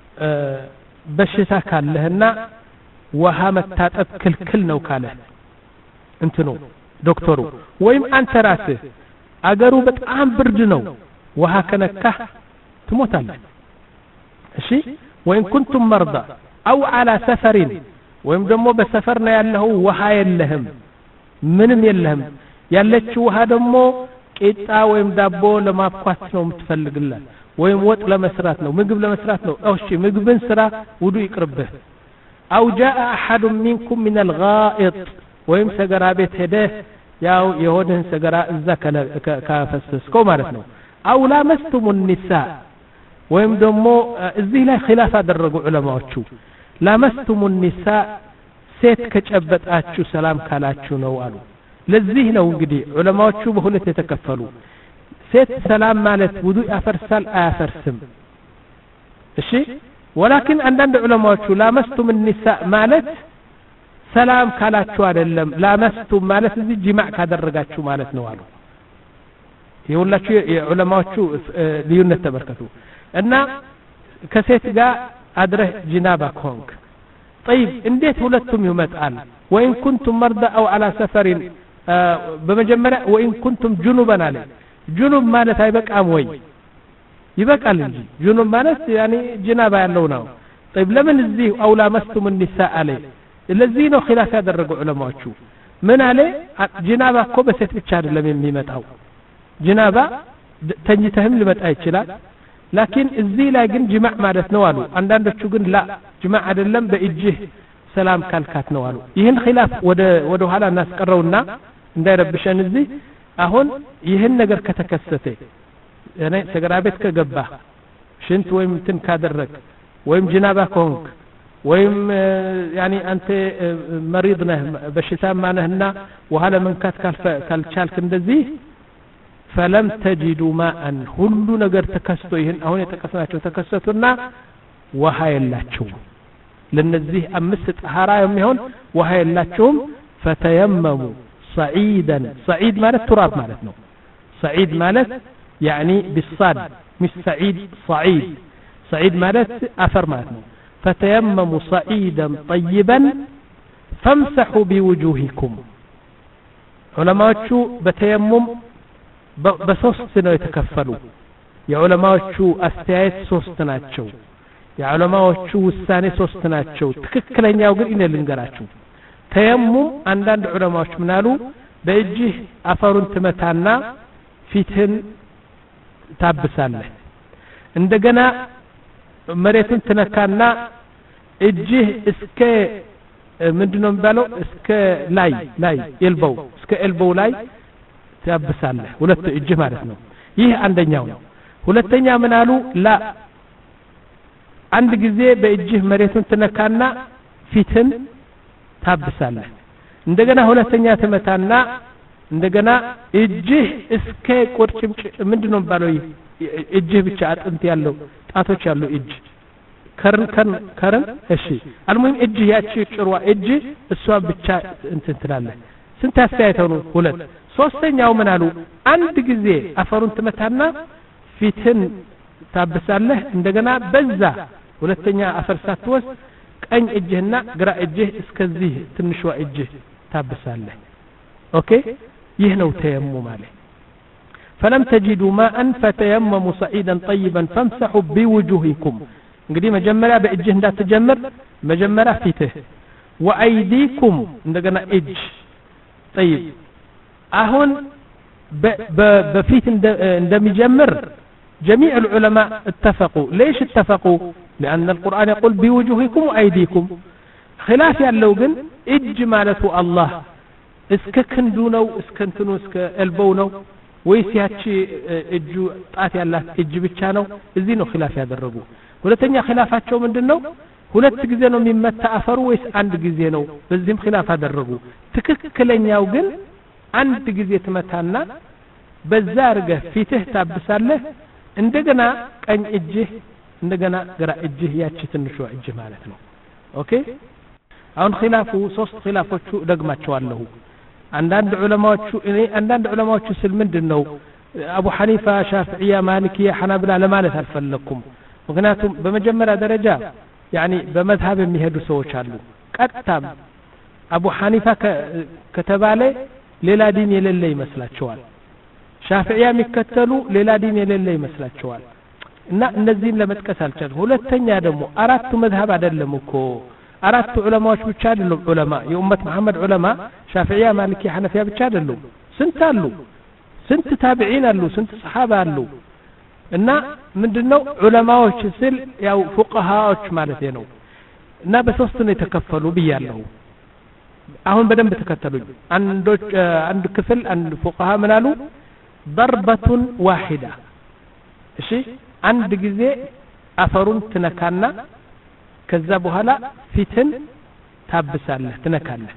በሽታ ካለህና ውሃ መታጠብ ክልክል ነው ካለ እንትኑ ዶክተሩ ወይም አንተ ራስህ አገሩ በጣም ብርድ ነው ውሃ ከነካህ ትሞታለህ እሺ ወይን ኩንቱም መርዳ አው على سفر ወይም ደግሞ በሰፈር ነው ያለው ውሃ የለህም ምንም የለህም ያለችው ውሃ ደግሞ ቂጣ ወይም ዳቦ ለማብኳት ነው የምትፈልግላት ወይም ወጥ ለመስራት ነው ምግብ ለመስራት ነው እሺ ምግብን ስራ ውዱ ይቅርብህ አው جاء احد منكم من الغائط ወይም ሰገራ ቤት ሄደህ ያው የሆነን ሰገራ እዛ ካፈሰስከው ማለት ነው አው ላመስቱም النساء ወይም ደግሞ እዚህ ላይ ኺላፍ አደረጉ ዑለማዎቹ ላመስቱም النساء ሴት ከጨበጣችሁ ሰላም ካላችሁ ነው አሉ ለዚህ ነው እንግዲህ ዑለማዎቹ በሁለት የተከፈሉ ሴት ሰላም ማለት ውዱእ ያፈርሳል አያፈርስም እሺ ولكن አንዳንድ ዑለማዎቹ ላመስቱም النساء ማለት ሰላም ካላችሁ አይደለም ላመስቱም ማለት እዚህ ጅማዕ ካደረጋችሁ ማለት ነው አሉ ይሁላችሁ የዑለማዎቹ ልዩነት ተመልከቱ እና ከሴት ጋር አድረህ ጅናባ ኮንክ طيب እንዴት ሁለቱም ይመጣል ወይን ኩንቱም መርዳ አው على سفر በመጀመሪያ ወይን ኩንቱም ጁኑባን አለ ጁኑብ ማለት አይበቃም ወይ ይበቃል እንጂ ጁኑብ ማለት ያኒ ጅናባ ያለው ነው طيب ለምን እዚህ አው ላመስቱም النساء አለ ለዚህ ነው ኺላፍ ያደረጉ ዑለማዎቹ ምን አለ ጅናባ እኮ በሴት ብቻ አይደለም የሚመጣው ጅናባ ተኝተህም ሊመጣ ይችላል ላኪን እዚህ ላይ ግን ጅማዕ ማለት ነው አሉ አንዳንዶቹ ግን ላ ጅማዕ አይደለም በእጅህ ሰላም ካልካት ነው አሉ ይህን ኺላፍ ወደ ወደ ኋላ እናስቀረውና እንዳይረብሸን እዚህ አሁን ይህን ነገር ከተከሰተ እኔ ሰገራ ቤት ከገባ ሽንት ወይም እንትን ካደረክ ወይም ጅናባ ከሆንክ ወይም ያኒ አንተ መሪድ ነህ በሽታማ ነህና ውሃ ለመንካት ካልቻልክ እንደዚህ فلم تجدوا ماء ሁሉ ነገር ተከስቶ ይሄን አሁን የተከሰናቸው ተከሰቱና ውሃ የላቸው ለነዚህ አምስት ጠሃራ የሚሆን ውሃ የላቸውም فتيمموا صعيدا صعيد ማለት تراب ማለት ነው صعيد ማለት يعني بالصاد مش صعيد صعيد صعيد ማለት አፈር ማለት ነው فتيمموا صعيدا طيبا فامسحوا بوجوهكم ዑለማዎቹ በተየሙም በሶስት ነው የተከፈሉ የዑለማዎቹ አስተያየት ሶስት ናቸው የዑለማዎቹ ውሳኔ ሶስት ናቸው ትክክለኛው ግን እኔ ልንገራችሁ ተየሙም አንዳንድ ዑለማዎች ምናሉ በእጅህ አፈሩን ትመታና ፊትህን ታብሳለህ እንደገና መሬቱን ትነካና እጅህ እስከ ምንድነው የሚባለው እስከ ላይ ላይ ኤልቦው እስከ ኤልቦው ላይ ታብሳለህ ሁለት እጅ ማለት ነው ይህ አንደኛው ነው ሁለተኛ ምን አሉ ላ አንድ ጊዜ በእጅህ መሬቱን ትነካና ፊትን ታብሳለህ እንደገና ሁለተኛ ትመታና እንደገና እጅህ እስከ ቁርጭምጭ ምንድነው ባለው እጅህ ብቻ አጥንት ያለው ጣቶች ያለው እጅ ከርን ከርን ከርን እሺ አልሙሂም እጅ ያቺ ጭሯ እጅ እሷ ብቻ እንትን ትላለህ ስንት አስተያየተው ነው ሁለት ሶስተኛው ምን አሉ አንድ ጊዜ አፈሩን ትመታና ፊትን ታብሳለህ እንደገና በዛ ሁለተኛ አፈር ሳትወስድ ቀኝ እጅህና ግራ እጅህ እስከዚህ ትንሿ እጅህ ታብሳለህ ኦኬ ይህ ነው ተየሙም ማለት فلم تجدوا ماء فتيمموا صعيدا طيبا فامسحوا بوجوهكم እንግዲህ መጀመሪያ በእጅህ እንዳትጀምር መጀመሪያ ፊትህ وأيديكم እንደገና እጅ طيب አሁን በፊት እንደሚጀምር جميع العلماء اتفقوا ليش اتفقوا لأن القرآن يقول بوجوهكم وأيديكم خلاف ያለው ግን እጅ ማለቱ አላህ እስከ ክንዱ ነው እስከ እንትኑ እስከ elbow ነው ወይስ ያቺ እጁ ጣት ያላት እጅ ብቻ ነው እዚህ ነው خلاف ያደረጉ ሁለተኛ خلافቸው ምንድነው ሁለት ጊዜ ነው የሚመታ አፈሩ ወይስ አንድ ጊዜ ነው በዚህም خلاف አደረጉ ትክክለኛው ግን አንድ ጊዜ ትመታና በዛ አርገህ ፊትህ ታብሳለህ እንደገና ቀኝ እጅህ እንደገና ግራ እጅህ ያቺ ትንሿ እጅ ማለት ነው ኦኬ አሁን خلافu ሶስት خلافዎቹ ደግማቸዋለሁ አንዳንድ ዑለማዎቹ እኔ አንዳንድ ዑለማዎቹ ስል ምንድነው አቡ ሐኒፋ ሻፊዒያ ማሊኪያ ሐናብላ ለማለት አልፈለኩም ምክንያቱም በመጀመሪያ ደረጃ يعني በመዝሐብ የሚሄዱ ሰዎች አሉ ቀጥታም አቡ ሐኒፋ ከተባለ ሌላ ዲን የሌለ ይመስላቸዋል ሻፊዒያ የሚከተሉ ሌላ ዲን የሌለ ይመስላቸዋል እና እነዚህን ለመጥቀስ አልቻል ሁለተኛ ደግሞ አራቱ መዝሐብ አይደለም እኮ አራቱ ዑለማዎች ብቻ አይደሉም ዑለማ የኡመት መሐመድ ዑለማ ሻፊዒያ ማሊኪያ ሐነፊያ ብቻ አይደሉም ስንት አሉ ስንት ታቢዒን አሉ ስንት ሰሃባ አሉ እና ምንድነው ዑለማዎች ስል ያው ፉቃሃዎች ማለት ነው እና በሶስት ነው የተከፈሉ ብያለሁ አሁን በደንብ ተከተሉኝ አንዶች አንድ ክፍል አንድ ፉቃሃ ምን አሉ ضربة واحدة እሺ አንድ ጊዜ አፈሩን ትነካና ከዛ በኋላ ፊትን ታብሳለህ ትነካለህ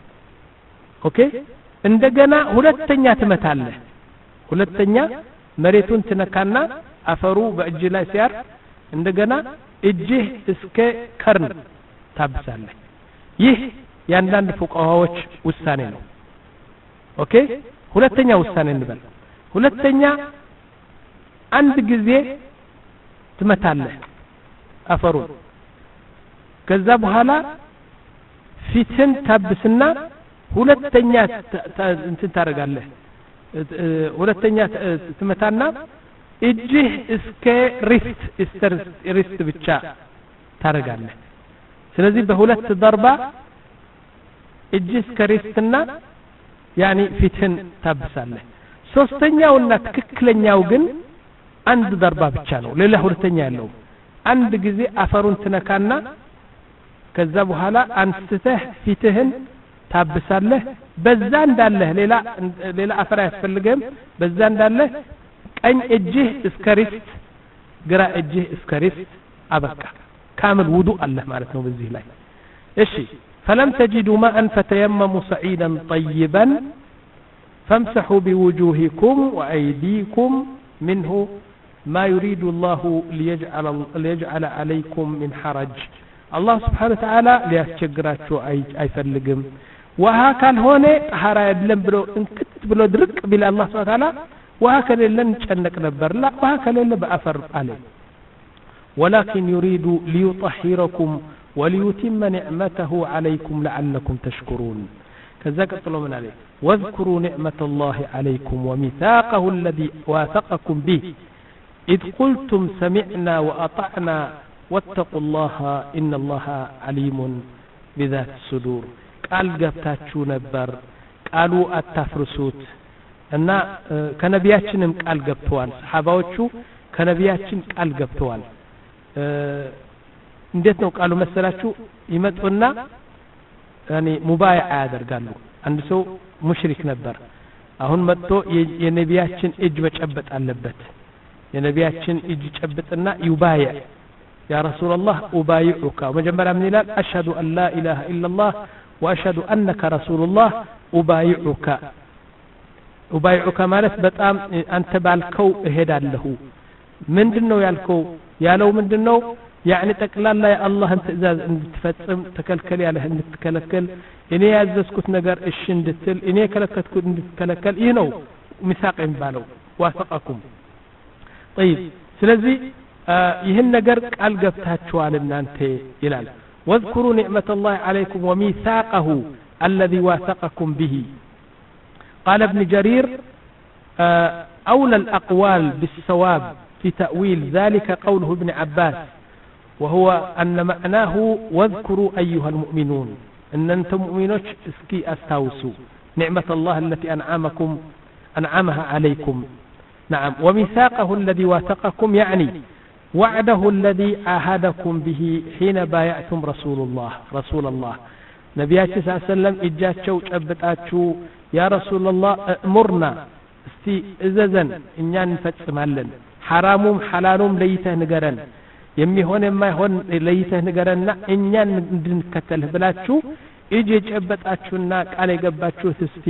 ኦኬ እንደገና ሁለተኛ ትመታለህ ሁለተኛ መሬቱን ትነካና አፈሩ በእጅ ላይ ሲያር እንደገና እጅህ እስከ ከርን ታብሳለህ ይህ ያንዳንድ ፉቃሃዎች ውሳኔ ነው ኦኬ ሁለተኛ ውሳኔ እንበል ሁለተኛ አንድ ጊዜ ትመታለህ አፈሩን ከዛ በኋላ ፊትን ታብስና ሁለተኛ እንትን ታረጋለህ ሁለተኛ ትመታና እጅህ እስከ ሪስት ኢስተር ሪስት ብቻ ታረጋለህ ስለዚህ በሁለት ضربة እጅህ እስከ ሪስትና ያኒ ፊትን ታብሳለህ ሶስተኛውና ትክክለኛው ግን አንድ ضربة ብቻ ነው ሌላ ሁለተኛ ያለው አንድ ጊዜ አፈሩን ትነካና ከዛ በኋላ አንስተህ ፊትህን ታብሳለህ በዛ እንዳለህ ሌላ ሌላ አፈር ያስፈልግም በዛ እንዳለህ ቀኝ እጅህ እስከ ሪስት ግራ እጅህ እስከ ሪስት አበቃ ካምል ውዱእ አለህ ማለት ነው በዚህ ላይ እሺ فلم تجدوا ماء فتيمموا صعيدا طيبا فامسحوا بوجوهكم وأيديكم منه ما يريد الله ليجعل ليجعل عليكم من حرج الله سبحانه وتعالى ليشجراتشو أي አይፈልግም وها كان هون طهارة يدلم بلو انكت بلو درق بلا الله سبحانه وتعالى وها كان لن نشنك نبر لا وها كان لن بأفر عليه ولكن يريد ليطهركم وليتم نعمته عليكم لعلكم تشكرون كذا قتلوا من عليه واذكروا نعمة الله عليكم وميثاقه الذي واثقكم به إذ قلتم سمعنا وأطعنا واتقوا الله إن الله عليم بذات الصدور قال قبتاتشو نبر قالوا أتفرسوت أن كنبياتشنم قال قبتوال صحاباوتشو كنبياتشن قال قبتوال እንዴት ነው ቃሉ መሰላችሁ ይመጡና ያኒ ሙባይዓ ያደርጋሉ አንድ ሰው ሙሽሪክ ነበር አሁን መጥቶ የነቢያችን እጅ መጨበጥ አለበት የነቢያችን እጅ ጨብጥና ይባያ ያ ረሱላህ ኡባይዑካ መጀመሪያ ምን ይላል አሽሀዱ አን ላ ኢላሃ ኢላላህ وأشهد أنك رسول الله أبايعك أبايعك مالت بتام أنت بالكو هدا له من دنو يالكو يالو من دنو يعني تقلال لا الله انت إذا تفتصم تكلكل ያለህ እንድትከለከል እኔ ያዘዝኩት ነገር እሺ እንድትል እኔ ከለከትኩት እንድትከለከል ይህ ነው ሚሳቅ የሚባለው ዋሰቀኩም طيب ስለዚህ ይህን ነገር ቃል ገብታችኋል እናንተ ይላል واذكروا نعمة الله عليكم وميثاقه الذي واثقكم به قال ابن جرير أولى الأقوال بالصواب في تأويل ذلك قوله ابن عباس وهو أن معناه واذكروا أيها المؤمنون أن أنتم مؤمنون اسكي أستوسوا نعمة الله التي أنعمكم أنعمها عليكم نعم وميثاقه الذي واثقكم يعني وعده الذي عاهدكم به حين بايعتم رسول الله رسول الله نبياتي صلى الله عليه وسلم إجاتشو شبتاتشو يا رسول الله أمرنا استي إزازا إنيان نفتسمالن حرامهم حلالهم ليته نقرن የሚሆን የማይሆን ለይተህ ንገረና እኛን እንድንከተልህ ብላችሁ እጅ የጨበጣችሁና ቃል የገባችሁት እስቲ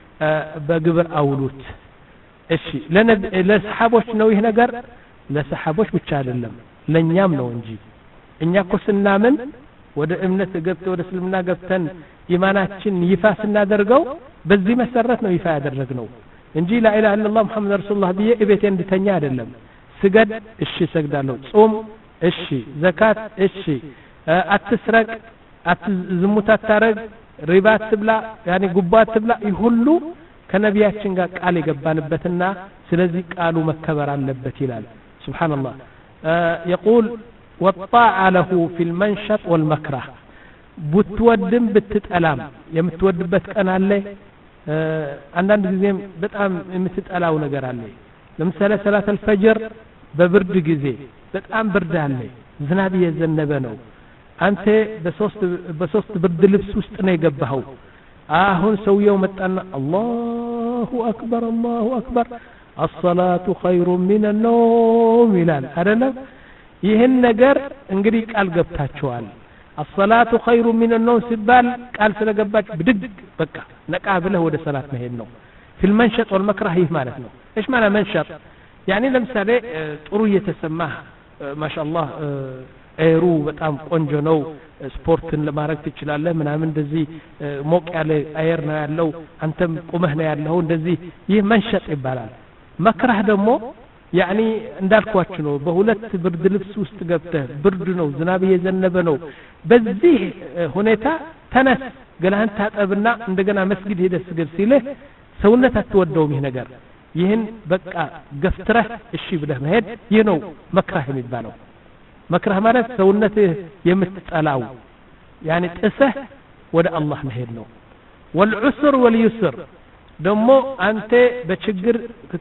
በግብር አውሉት እሺ ለሰሃቦች ነው ይህ ነገር ለሰሃቦች ብቻ አይደለም ለኛም ነው እንጂ እኛ እኮ ስናምን ወደ እምነት ገብተን ወደ እስልምና ገብተን ኢማናችን ይፋ ስናደርገው በዚህ መሰረት ነው ይፋ ያደረግነው እንጂ ላ ኢላሃ ኢላላህ ሙሐመድ ረሱላህ ብዬ እቤቴ እንድተኛ አይደለም ስገድ እሺ ሰግዳለሁ ጾም እሺ ዘካት እሺ አትስረቅ አትዝሙት አታረግ ሪባ አትብላ ያኒ ጉባ አትብላ ይሁሉ ከነቢያችን ጋር ቃል የገባንበትና ስለዚህ ቃሉ መከበር አለበት ይላል ሱብሃንአላህ يقول والطاعة له في المنشط والمكره بتودم بتتألام የምትወድበት ቀን አለ አንዳንድ ጊዜም በጣም የምትጠላው ነገር አለ ለምሳሌ ሰላት الفجر በብርድ ጊዜ በጣም ብርድ አለ ዝናብ እየዘነበ ነው አንተ በሶስት በሶስት ብርድ ልብስ ውስጥ ነው የገባኸው አሁን ሰውየው መጣና አላሁ አክበር አላሁ አክበር الصلاة خير من النوم ይላል አይደለም ይሄን ነገር እንግዲህ ቃል ገብታችኋል الصلاة خير من النوم ሲባል ቃል ስለገባች ብድግ በቃ ነቃ ብለህ ወደ ሰላት መሄድ ነው في المنشط والمكره ይህ ማለት ነው ايش معنى منشط يعني ለምሳሌ ጥሩ እየተሰማህ ማሻአላህ ኤሩ በጣም ቆንጆ ነው ስፖርትን ለማድረግ ትችላለህ ምናምን እንደዚህ ሞቅ ያለ አየር ነው ያለው አንተም ቁመህ ነው ያለው እንደዚህ ይህ መንሸጥ ይባላል መክራህ ደግሞ ያኒ እንዳልኳችሁ ነው በሁለት ብርድ ልብስ ውስጥ ገብተህ ብርድ ነው ዝናብ እየዘነበ ነው በዚህ ሁኔታ ተነስ ገላህን ታጠብና እንደገና መስጊድ ሄደህ ስገድ ሲልህ ሰውነት አትወደውም ይህ ነገር ይህን በቃ ገፍትረህ እሺ ብለህ መሄድ ይህ ነው መክራህ የሚባለው መክራህ ማለት ሰውነትህ የምትጠላው ያኒ ጥሰህ ወደ አላህ መሄድ ነው والعسر واليسر ደግሞ አንተ በችግር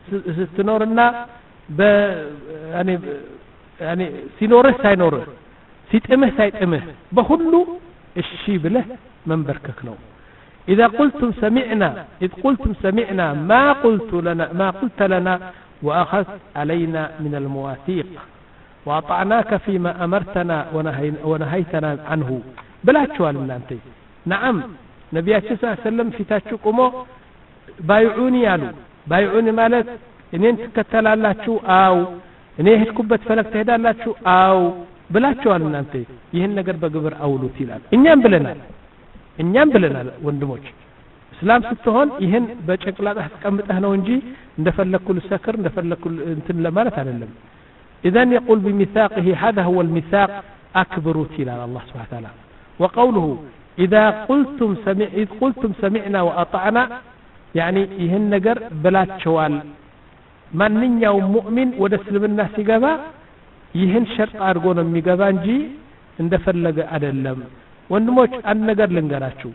ስትኖርና በ ያኒ ያኒ ሲኖርህ ሳይኖርህ ሲጥምህ ሳይጥምህ በሁሉ እሺ ብለህ መንበርከክ ነው إذا قلتم سمعنا إذ قلتم سمعنا ما قلت لنا ما قلت لنا وأخذت علينا من المواثيق وأطعناك فيما أمرتنا ونهيتنا عنه بلا تشوال من أنت نعم نبي صلى الله عليه وسلم في تشكمه بايعوني يالو بايعوني مالت إن أنت كتلالاتشو أو إن هي كبت فلك تهدالاتشو أو بلا تشوال من أنت يهن نقر بقبر أولو تيلال إنيان بلنا እኛም ብለናል ወንድሞች እስላም ስትሆን ይሄን በጨቅላታ ተቀምጠህ ነው እንጂ እንደፈለኩ ልሰክር እንደፈለኩ እንትን ለማለት አይደለም اذا يقول بميثاقه هذا هو الميثاق اكبروا الى الله سبحانه وتعالى وقوله اذا قلتم سمع اذ قلتم سمعنا واطعنا يعني ይሄን ነገር ብላችኋል ማንኛው ሙእሚን ወደ እስልምና ሲገባ ይሄን ሸርጥ አድርጎ ነው የሚገባ እንጂ እንደፈለገ አይደለም ወንድሞች አንድ ነገር ልንገራችሁ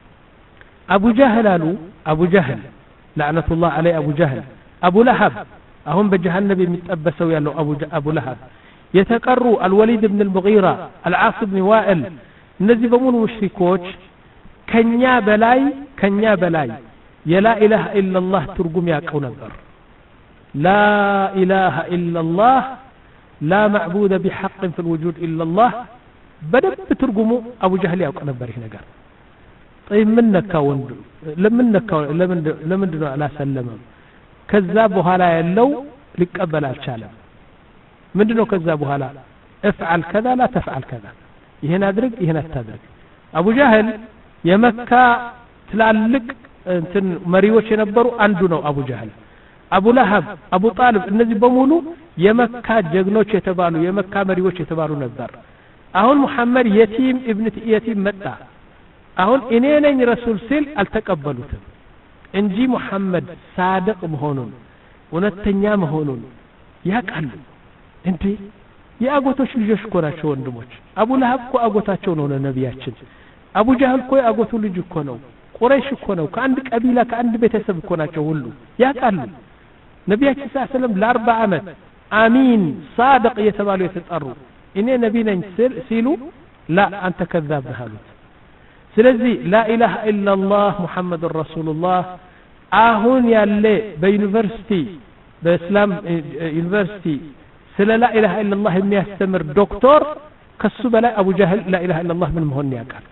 አቡ ጀህል አሉ አቡ ጀህል ለعنቱላህ ዐለይሂ አቡ ጀህል አቡ ለሀብ አሁን በጀሃነም የሚጠበሰው ያለው አቡ አቡ ለሀብ የተቀሩ አልወሊድ ኢብኑ አልሙጊራ አልዓስ ኢብኑ ዋኢል እነዚህ በሙሉ ሙሽሪኮች ከኛ በላይ ከኛ በላይ የላ ኢላሃ ኢላላህ ትርጉም ያውቁ ነበር ላ ኢላሃ ኢላላህ ላ ማዕቡደ ቢሐቅ ፊ الوجود ኢላላህ በደንብ ትርጉሙ አቡ ጀህል ያውቅ ነበር ይሄ ነገር طيب ምን ነካው ወንድ ለምን ነካው ለምን ለምን ነው አላሰለመም ከዛ በኋላ ያለው ሊቀበል አልቻለም ምንድነው ከዛ በኋላ افعل كذا لا تفعل كذا ይሄን አድርግ ይሄን አታድርግ አቡ ጃህል የመካ ትላልቅ እንትን መሪዎች የነበሩ አንዱ ነው አቡ ጃህል አቡ ለሀብ አቡ ጣልብ እነዚህ በሙሉ የመካ ጀግኖች የተባሉ የመካ መሪዎች የተባሉ ነበር አሁን መሐመድ የቲም ኢብኑ የቲም መጣ አሁን እኔ ነኝ ረሱል ሲል አልተቀበሉትም እንጂ መሐመድ ሳድቅ መሆኑን ወነተኛ መሆኑን ያቃሉ እንዴ የአጎቶች ልጆች እኮ ናቸው ወንድሞች አቡ ለሀብ እኮ አጎታቸው ነው ነብያችን አቡ ጃህል እኮ አጎቱ ልጅ እኮ ነው ቁረይሽ እኮ ነው ከአንድ ቀቢላ ከአንድ ቤተሰብ እኮ ናቸው ሁሉ ያቃሉ ነብያችን ሰለላሁ ዐለይሂ ወሰለም ለአርባ ዓመት አሚን ሳድቅ የተባሉ የተጠሩ እኔ ነብይ ነኝ ሲሉ ላ አንተ ከذاب አሉት ስለዚህ ላ ኢላሃ ኢላላህ ሙሐመድ ረሱልላህ አሁን ያለ በዩኒቨርሲቲ በእስላም ዩኒቨርሲቲ ስለ ላ ኢላሃ ኢላላህ የሚያስተምር ዶክተር ከሱ በላይ አቡ ጃህል ላ ኢላሃ ኢላላህ ምን መሆን ያውቃል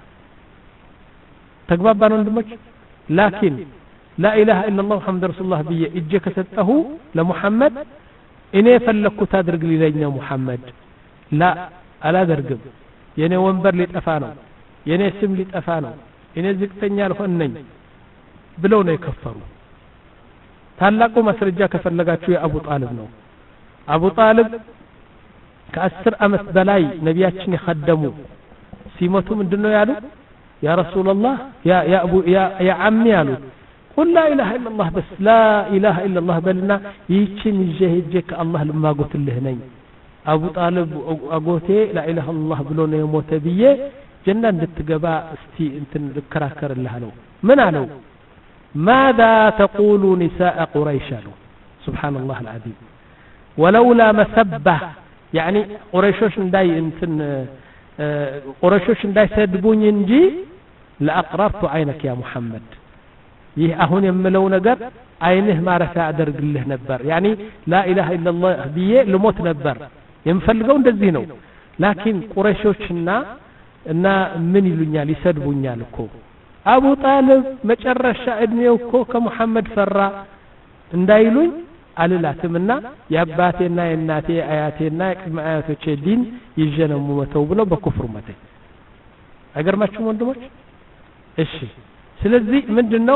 ተግባባን ወንድሞች ላኪን ላ ኢላሃ ኢላላህ ሙሐመድ ረሱልላህ ብዬ እጄ ከሰጠሁ ለሙሐመድ እኔ ፈለኩት አድርግ ሊለኝ ነው ሙሐመድ ላ አላደርግም የኔ ወንበር ሊጠፋ ነው የኔ ስም ሊጠፋ ነው እኔ ዝቅተኛ አልሆን ነኝ ብለው ነው የከፈሩ ታላቁ ማስረጃ ከፈለጋችሁ የአቡ ጣልብ ነው አቡ ጣልብ ከአስር ዓመት በላይ ነቢያችን ይخدሙ ሲሞቱ ምንድነው ያሉ ያ ረሱላህ ያ ያ አቡ ያ ያ አሚ ያሉ قل لا اله الا الله بس لا اله الا الله بلنا ይችን ይጀህጀክ አላህ ለማጎትልህ ነኝ አቡ ጣልብ አጎቴ لا اله الا الله ብሎ ነው የሞተ ብዬ ጀና እንድትገባ እስቲ እንትን ልከራከርልህ አለው ምን አለው ماذا تقول نساء قريش له سبحان الله العظيم ولولا مسبه يعني قريشوش እንዳይ እንትን قريشوش እንዳይ ሰድቡኝ እንጂ لأقربت عينك يا محمد ይህ አሁን የምለው ነገር አይንህ ማረፊያ አደርግልህ ነበር ያኒ لا اله الا الله ብዬ ልሞት ነበር የምፈልገው እንደዚህ ነው ላኪን ቁረይሾችና እና ምን ይሉኛል ይሰድቡኛል እኮ አቡ ጣልብ መጨረሻ እድሜው እኮ ከመሐመድ ፈራ እንዳይሉኝ አልላትምና ያባቴና የናቴ አያቴና የቅድመ አያቶቼ ዲን ይጀነሙ መተው ብለው በኩፍር መተይ አይገርማችሁም ወንድሞች እሺ ስለዚህ ምንድነው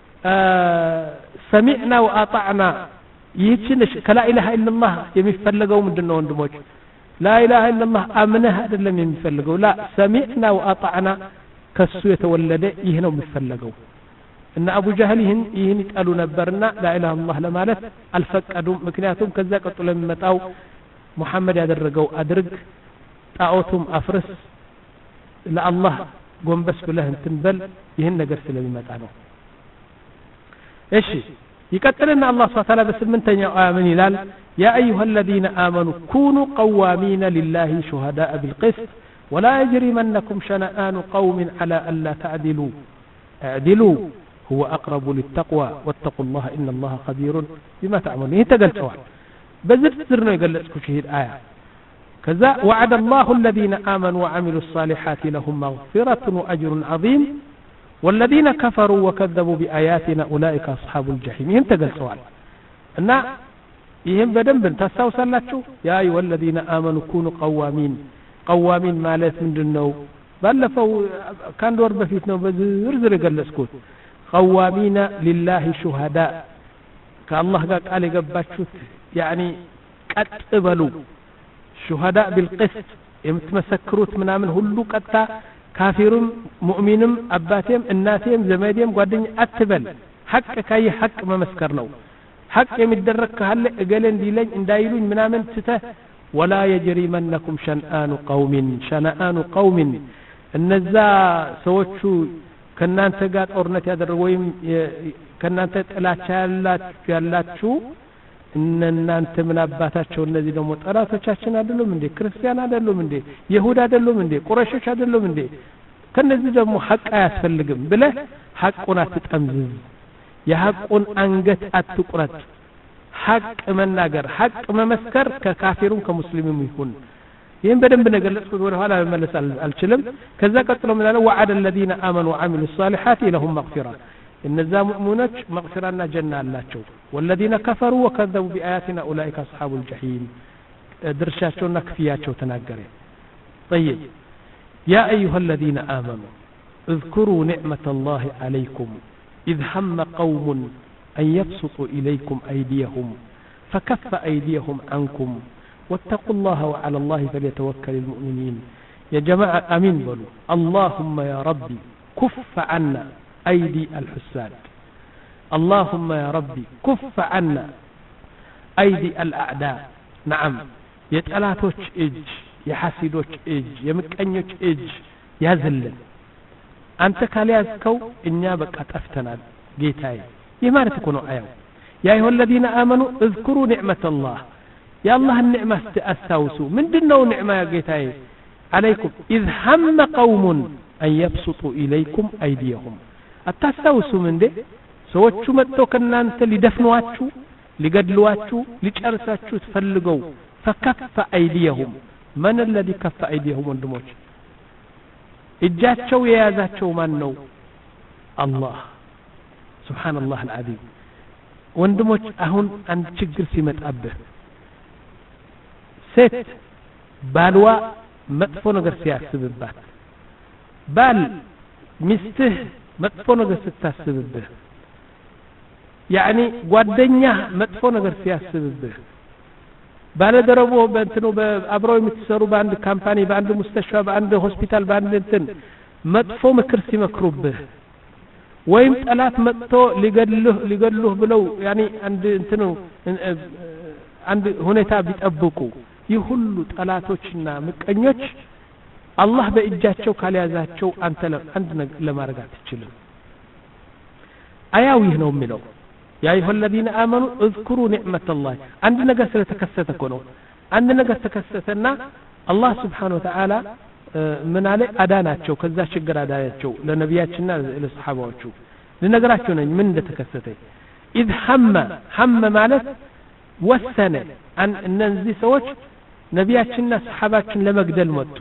ሰሚዕና ወአጣዕና ይህችን ከላ ኢላሃ ኢላላህ የሚፈልገው ምንድነው ወንድሞች ላ ኢላሃ ኢላላህ አምነህ አይደለም የሚፈልገው ላ ሰሚዕና ወአጣዕና ከሱ የተወለደ ይህ ነው የሚፈልገው እና አቡ ጃህል ይህን ይህን ይጣሉ ነበርና ላ ኢላሃ ኢላላህ ለማለት አልፈቀዱም ምክንያቱም ከዛ ቀጥሎ የሚመጣው ሙሐመድ ያደረገው አድርግ ጣዖቱም አፍርስ ለአላህ ጎንበስ ብለህ እንትን በል ይህን ነገር ስለሚመጣ ነው እሺ ይቀጥልና አላህ Subhanahu Wa Ta'ala በስምንተኛው አያ ምን ይላል ያ አዩሃ الذين آمنوا كونوا قوامين لله شهداء بالقسط ولا يجرمنكم شنآن قوم على ألا تعدلوا اعدلوا هو أقرب للتقوى واتقوا الله إن الله خبير بما تعملون هي تقلتوا بزرزر ነው የገለጽኩ شهيد آية كذا وعد الله الذين آمنوا وعملوا الصالحات لهم مغفرة وأجر عظيم والذين كفروا وكذبوا بآياتنا أولئك أصحاب الجحيم ينتقل سؤال أن يهم بدنب تستوصلاتشو يا أيها الذين آمنوا كونوا قوامين قوامين ما ليس من دنو بلفوا كان دور بفيتنا بزرزر قال لسكوت قوامين لله شهداء كالله قال قباتشوت يعني كتبلوا شهداء بالقسط يمتمسكروت منامن هلو قطا كافرم مؤمنم اباتيم الناسيم زماديم ጓደኛ አትበል ሐቅ ካይ ሐቅ መመስከር ነው ሐቅ የሚደረክ ካለ እገለን ዲለኝ እንዳይሉኝ ምናምን ትተ ولا يجرمنكم شنآن قوم شنآن قوم እነዛ ሰዎቹ ከናንተ ጋር ጦርነት ያደረጉ ወይም ከናንተ ጥላቻ ያላችሁ ያላችሁ እናንተ ምን አባታቸው እነዚህ ደግሞ ጠላቶቻችን አይደሉም እንዴ ክርስቲያን አይደሉም እንዴ ይሁዳ አይደሉም እንዴ ቁረይሾች አይደሉም እንዴ ከነዚህ ደግሞ ሐቅ አያስፈልግም ብለ ሐቁን አትጠምዝዝ የሐቁን አንገት አትቁረጥ ሐቅ መናገር ሐቅ መመስከር ከካፊሩም ከሙስሊሙም ይሁን ይሄን በደንብ ነገለጽኩት ወደ ኋላ መመለስ አልችልም ከዛ ቀጥሎ ምን አለ وعد الذين آمنوا وعملوا الصالحات لهم مغفرة እነዛ ሙእሚኖች መግፊራና ጀና አላቸው والذين كفروا وكذبوا بآياتنا أولئك أصحاب الجحيم ድርሻቸውና ክፍያቸው ተናገረ طيب يا أيها الذين آمنوا اذكروا نعمة الله عليكم إذ هم قوم أن يبسطوا إليكم أيديهم فكف أيديهم عنكم واتقوا الله وعلى الله فليتوكل المؤمنين يا جماعة أمين بلو اللهم يا ربي كف عنا أيدي الحساد اللهم يا ربي كف عنا أيدي الأعداء نعم يتألاتوش إج يحسدوش إج يمكأنيوش إج يزلن أنت كاليازكو إنيا بكات أفتنا جيتاي يما تكونوا أيو يا أيها الذين آمنوا اذكروا نعمة الله يا الله النعمة استأساوسوا من دنو نعمة يا جيتاي عليكم إذ هم قوم أن يبسطوا إليكم أيديهم أتستأسوا من ده سوتشو متو كنا أنت لدفنواتشو لقدلواتشو لجأرساتشو تفلقوا فكف أيديهم من الذي كف أيديهم وندموش إجاتشو يازاتشو من نو الله سبحان الله العظيم ወንድሞች አሁን አንድ ችግር ሲመጣብህ ሴት ባልዋ መጥፎ ነገር ሲያስብባት ባል ሚስትህ መጥፎ ነገር ስታስብብህ ያኒ ጓደኛ መጥፎ ነገር ሲያስብብህ ባለደረቦ በእንትኑ በአብረው የምትሰሩ በአንድ ካምፓኒ በአንድ ሙስተሽፋ በአንድ ሆስፒታል በአንድ እንትን መጥፎ ምክር ሲመክሩብህ ወይም ጠላት መጥቶ ሊገድልህ ሊገድልህ ብለው ያኒ አንድ እንትኑ አንድ ሁኔታ ቢጠብቁ ይሁሉ ጠላቶችና ምቀኞች አላህ በእጃቸው ካልያዛቸው አንተ አንድ ለማድረግ አትችልም አያው ይህ ነው የሚለው ያ አዩሀ الذين آمنوا اذكروا نعمة الله አንድ ነገር ስለተከሰተ እኮ ነው አንድ ነገር ተከሰተና አላህ Subhanahu Wa Ta'ala ምን አለ አዳናቸው ከዛ ችግር አዳናቸው ለነቢያችንና ለሰሃባዎቹ ለነገራቸው ነኝ ምን እንደተከሰተ إذ هم هم ማለት ወሰነ አን እነዚህ ሰዎች ነቢያችንና ሰሃባችን ለመግደል መጡ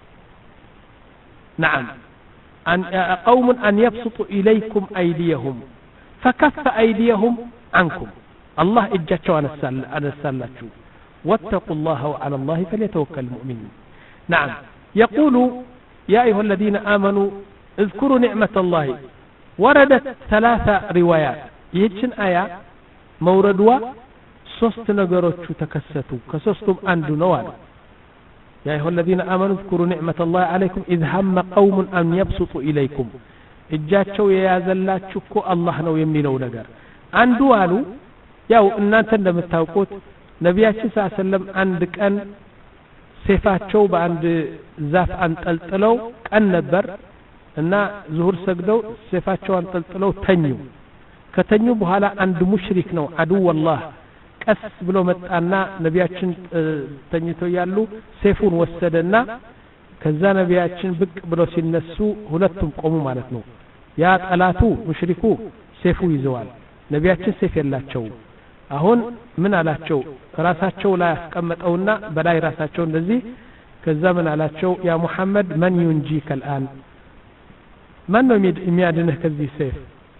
نعم أن قوم أن يبسطوا إليكم أيديهم فكف أيديهم عنكم الله إجاتشو أنا السالاتشو واتقوا الله وعلى الله فليتوكل المؤمنين نعم يقول يا أيها الذين آمنوا اذكروا نعمة الله وردت ثلاثة روايات يهجن آية موردوا ሶስት ነገሮች ተከሰቱ ከሶስቱም አንዱ ነው አለ يا أيها الذين آمنوا اذكروا نعمة الله عليكم إذ هم قوم أن يبسطوا إليكم እጃቸው የያዘላችሁ እኮ አላህ ነው የሚለው ነገር አንዱ አሉ ያው እናንተ እንደምታውቁት ነቢያችን ሰለላሁ ዐለይሂ ወሰለም አንድ ቀን ሰይፋቸው በአንድ ዛፍ አንጠልጥለው ቀን ነበር እና ዙሁር ሰግደው ሰይፋቸው አንጠልጥለው ተኙ ከተኙ በኋላ አንድ ሙሽሪክ ነው አዱ والله ቀስ ብሎ መጣና ነቢያችን ተኝተው ያሉ ሰይፉን ወሰደና ከዛ ነቢያችን ብቅ ብሎ ሲነሱ ሁለቱም ቆሙ ማለት ነው ያ ጠላቱ ሙሽሪኩ ሰይፉ ይዘዋል ነቢያችን ሰይፍ የላቸው አሁን ምን አላቸው ራሳቸው ላይ አስቀመጠውና በላይ ራሳቸው እንደዚህ ከዛ ምን አላቸው ያ ሙሐመድ ማን ينجيك الآن ማን ነው የሚያድንህ ከዚህ ሰይፍ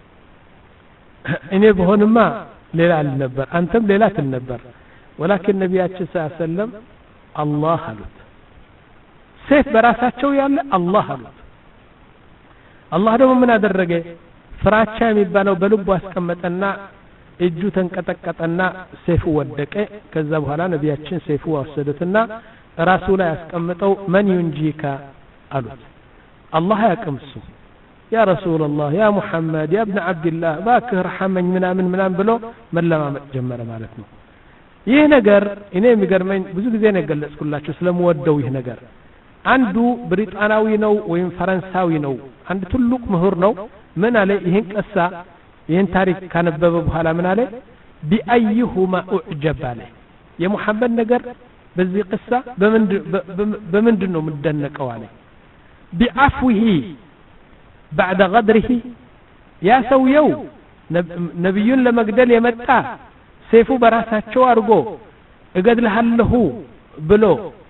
እኔ በሆንማ ሌላ አልነበር አንተም ሌላ ትነበር ወላኪን ነቢያችን ሰለላሁ ዐለይሂ ወሰለም አላህ አሉት ሰይፍ በራሳቸው ያለ አላህ አሉት አላህ ደግሞ ምን አደረገ ፍራቻ የሚባለው በልቡ አስቀመጠና እጁ ተንቀጠቀጠና ሰይፉ ወደቀ ከዛ በኋላ ነቢያችን ሰይፉ ወሰዱትና ራሱ ላይ አስቀምጠው ማን ينجيك አሉት አላህ ያቀምሱ يا رسول الله يا محمد يا ابن عبد الله باكر رحمኝ ምናምን ምናምን ብሎ መለማመጥ ጀመረ ማለት ነው ይህ ነገር እኔ የሚገርመኝ ብዙ ጊዜ ነው ገለጽኩላችሁ ስለምወደው ይህ ነገር አንዱ ብሪጣናዊ ነው ወይም ፈረንሳዊ ነው አንድ ትልቅ ምሁር ነው ምን አለ ይሄን ቀሳ ይሄን ታሪክ ካነበበ በኋላ ምን አለ بأيهما أعجب عليه የሙሐመድ ነገር በዚህ ቀሳ በምን በምንድን ነው ምደነቀው አለ بعفوه بعد غدره يا سويو نبيون لمقدل يمتع سيفو براساتشو أرغو اقدلهالله بلو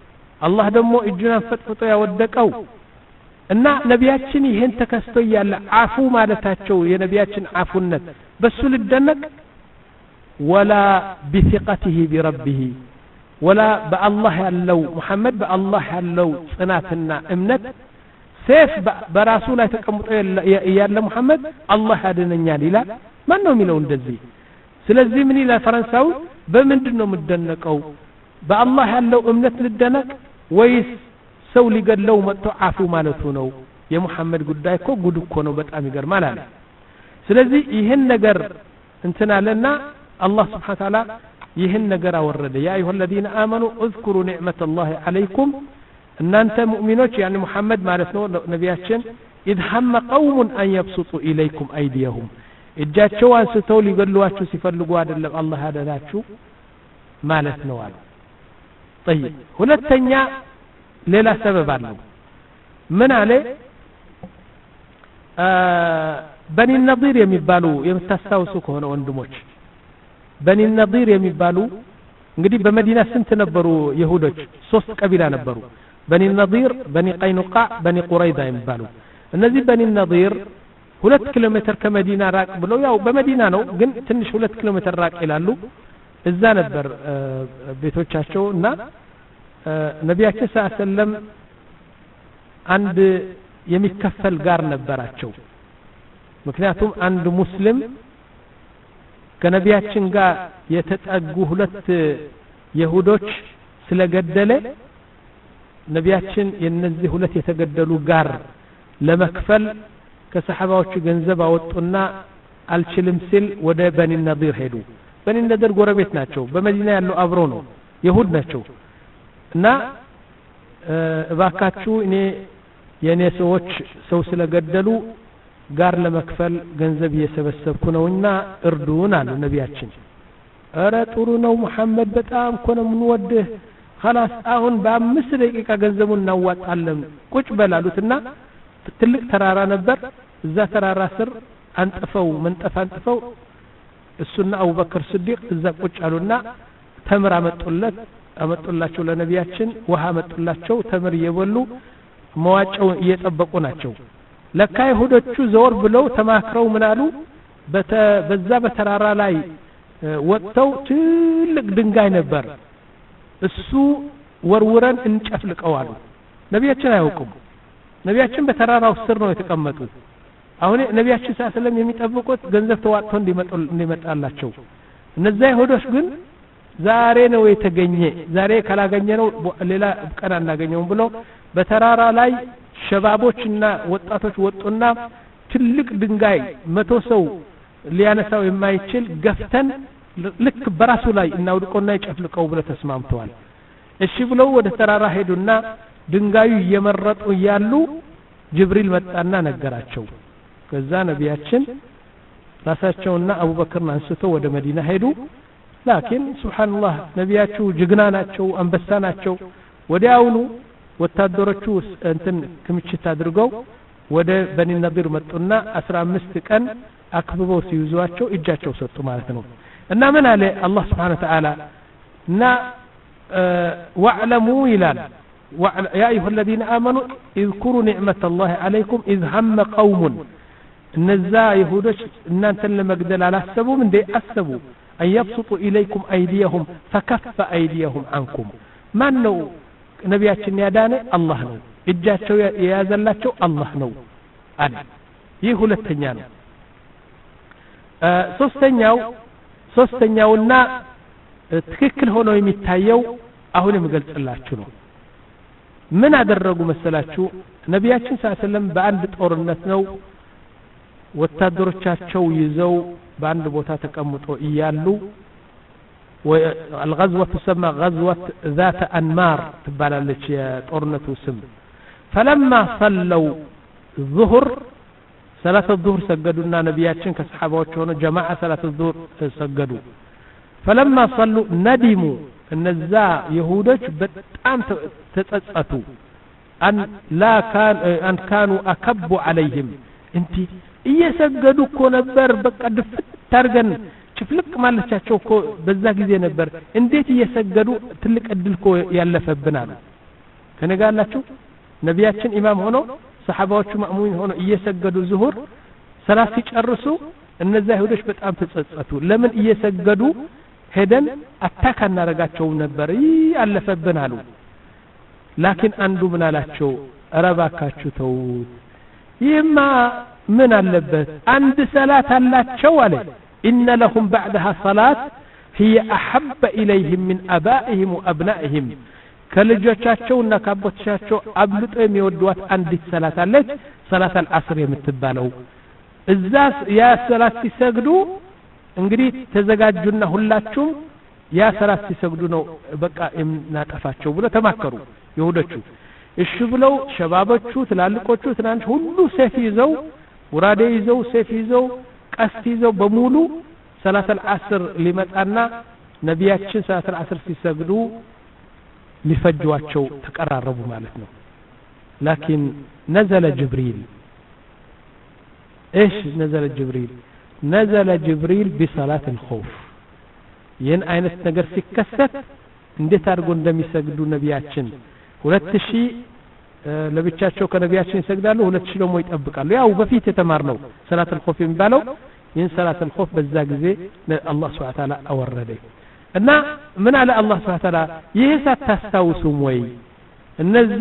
አላህ ደግሞ እጁን ፈጥፍጦ ያወደቀው እና ነቢያችን ይሄን ተከስቶ ያለ አፉ ማለታቸው የነቢያችን አፉነት በሱ ልደነቅ ወላ بثقته بربه ወላ በአላህ ያለው መሐመድ በአላህ ያለው ጽናትና እምነት ሰይፍ በራሱ ላይ ተቀምጦ ያለ መሐመድ አላህ ያድነኛል ይላል ማን ነው የሚለው እንደዚህ ስለዚህ ምን ይላል ፈረንሳው በምንድነው የምደነቀው በአላህ ያለው እምነት ልደነቅ ወይስ ሰው ሊገለው መጥቶ አፉ ማለቱ ነው የሙሐመድ ጉዳይ እኮ ጉድ እኮ ነው በጣም ይገርማል አለ ስለዚህ ይሄን ነገር እንትናለና አላህ Subhanahu Ta'ala ይሄን ነገር አወረደ ያ አዩሀ الذين آمنوا اذكروا نعمة الله عليكم እናንተ ሙእሚኖች يعني ሙሐመድ ማለት ነው ነቢያችን إذ هم قوم أن يبسطوا إليكم أيديهم እጃቸው አንስተው ሊገሏችሁ ሲፈልጉ አይደለም አላህ ያደላችሁ ማለት ነው አለ طيب ሁለተኛ ሌላ ሰበብ አለው ምን አለ በኒ ነዲር የሚባሉ የምታስታውሱ ከሆነ ወንድሞች በኒ ነዲር የሚባሉ እንግዲህ በመዲና ስንት ነበሩ ይሁዶች ሶስት ቀቢላ ነበሩ በኒ ነዲር በኒ ቀይኑቃ በኒ ቁረይዛ የሚባሉ እነዚህ በኒ ነዲር ሁለት ኪሎ ሜትር ከመዲና ራቅ ብለው ያው በመዲና ነው ግን ትንሽ ሁለት ኪሎ ሜትር ራቅ ይላሉ እዛ ነበር ቤቶቻቸው እና ነቢያችን ሰለላም አንድ የሚከፈል ጋር ነበራቸው ምክንያቱም አንድ ሙስሊም ከነቢያችን ጋር የተጠጉ ሁለት ይሁዶች ስለገደለ ነቢያችን የነዚህ ሁለት የተገደሉ ጋር ለመክፈል ከሰሃባዎቹ ገንዘብ አወጡና አልችልም ሲል ወደ በኒ ነዲር ሄዱ በኒ ነዲር ጎረቤት ናቸው በመዲና ያለው አብሮ ነው ይሁድ ናቸው እና እባካችሁ እኔ የኔ ሰዎች ሰው ስለገደሉ ጋር ለመክፈል ገንዘብ እየሰበሰብኩ ነውና እርዱን አሉ ነቢያችን አረ ጥሩ ነው መሐመድ በጣም እኮ ነው የምንወድህ خلاص አሁን በአምስት ደቂቃ ገንዘቡን እናዋጣለን ቁጭ በላሉትና ትልቅ ተራራ ነበር እዛ ተራራ ስር አንጥፈው መንጠፍ አንጥፈው እሱና አቡበክር ስዲቅ እዛ ቁጭ አሉና ተምር አመጡለት አመጡላቸው ለነቢያችን ውሃ አመጡላቸው ተምር እየበሉ መዋጫው እየጠበቁ ናቸው ለካ ይሁዶቹ ዘወር ብለው ተማክረው ምናሉ በዛ በተራራ ላይ ወጥተው ትልቅ ድንጋይ ነበር እሱ ወርውረን እንጨፍልቀዋሉ ነቢያችን አያውቁም ነቢያችን በተራራው ስር ነው የተቀመጡ አሁን ነቢያችን ሰለላም የሚጠብቁት ገንዘብ ተዋጥቶ እንዲመጣላቸው እነዛ ይሁዶች ግን ዛሬ ነው የተገኘ ዛሬ ካላገኘ ነው ሌላ ቀን አናገኘውም ብሎ በተራራ ላይ ሸባቦችና ወጣቶች ወጡና ትልቅ ድንጋይ መቶ ሰው ሊያነሳው የማይችል ገፍተን ልክ በራሱ ላይ እናውድቆና ይጨፍልቀው ብለው ተስማምተዋል እሺ ብለው ወደ ተራራ ሄዱና ድንጋዩ እየመረጡ ያሉ ጅብሪል መጣና ነገራቸው ከዛ ነቢያችን ራሳቸውና አቡበክርን አንስተው ወደ መዲና ሄዱ ላኪን ሱብሃንአላህ ነቢያቸው ጅግና ናቸው አንበሳ ናቸው ወዲያውኑ ወታደሮቹ እንትን ክምችት አድርገው ወደ በኒ ነዲር መጡና አስራ አምስት ቀን አክብበው ሲይዟቸው እጃቸው ሰጡ ማለት ነው እና ምን አለ አላህ Subhanahu Wa Ta'ala እና ወዕለሙ ይላል يا أيها الذين آمنوا اذكروا نعمة الله عليكم إذ هم قوم النزا يهودش إن أنت لما قدل على السبو من دي أسبوا أن يبسطوا إليكم أيديهم فكف أيديهم عنكم ما أنه نبياتنا يداني الله نو إجاتشو يازلاتشو الله نو أنا يهو للتنيان ሶስተኛው ሶስተኛውና ትክክል ሆኖ የሚታየው አሁን የምገልጽላችሁ ነው ምን አደረጉ መሰላችሁ ነቢያችን ሰለላም በአንድ ጦርነት ነው ወታደሮቻቸው ይዘው በአንድ ቦታ ተቀምጦ እያሉ والغزوة تسمى غزوة ذات أنمار تبالالك يا طورنة سم فلما صلوا الظهر صلاة الظهر سجدونا نبياتشن كصحابة وشون جماعة صلاة الظهر سجدوا فلما صلوا ندموا أن الزا يهودج بتأم تتأتوا أن لا كان أن كانوا أكب عليهم أنتي إيه سجدوا كونبر بقى دفت ترجن شوف لك ما لشاشو كو بزاك زي نبر انديت يسجدوا تلك أدلكو يالف بنانا ከነጋላችሁ ነቢያችን ኢማም ሆኖ ሰሃባዎቹ ማእሙሚን ሆኖ እየሰገዱ ዙሁር ሰላት ሲጨርሱ እነዛ ይሁዶች በጣም ተጸጸቱ። ለምን እየሰገዱ ሄደን አታክ አናረጋቸው ነበር ያለፈብን አሉ። ላኪን አንዱ ምን አላቸው? አረባካችሁ ተውት፣ ይህማ ምን አለበት አንድ ሰላት አላቸው አለ። ኢነ ለሁም بعدها صلاة هي احب اليهم من ابائهم وابنائهم ከልጆቻቸውና ከአባቶቻቸው አብልጦ የሚወዷት አንዲት ሰላት አለች፣ ሰላት አልዓስር የምትባለው። እዛ ያ ሰላት ሲሰግዱ እንግዲህ ተዘጋጁና ሁላችሁም ያ ሰላት ሲሰግዱ ነው በቃ እናጠፋቸው ብሎ ተማከሩ ይሁዶቹ። እሺ ብለው ሸባቦቹ ትላልቆቹ ትናንሽ ሁሉ ሰይፍ ይዘው ወራዴ ይዘው ሰይፍ ይዘው ቀስት ይዘው በሙሉ ሰላት አልዓስር ሊመጣና ነቢያችን ሰላት አልዓስር ሲሰግዱ ሊፈጇቸው ተቀራረቡ ማለት ነው። ላኪን ነዘለ ጅብሪል ايش نزل جبريل نزل جبريل بصلاه الخوف ين አይነት ነገር ሲከሰት እንዴት አድርጎ እንደሚሰግዱ ነቢያችን ሁለት ሺህ ለብቻቸው ከነቢያችን ይሰግዳሉ፣ ሁለት ሺህ ደግሞ ይጠብቃሉ። ያው በፊት የተማርነው ሰላት الخوف የሚባለው ይህን ሰላት الخوف በዛ ጊዜ አላህ Subhanahu Wa Ta'ala አወረደ እና ምን አለ አላህ Subhanahu Wa Ta'ala ይህ ሳታስታውሱም ወይ እነዛ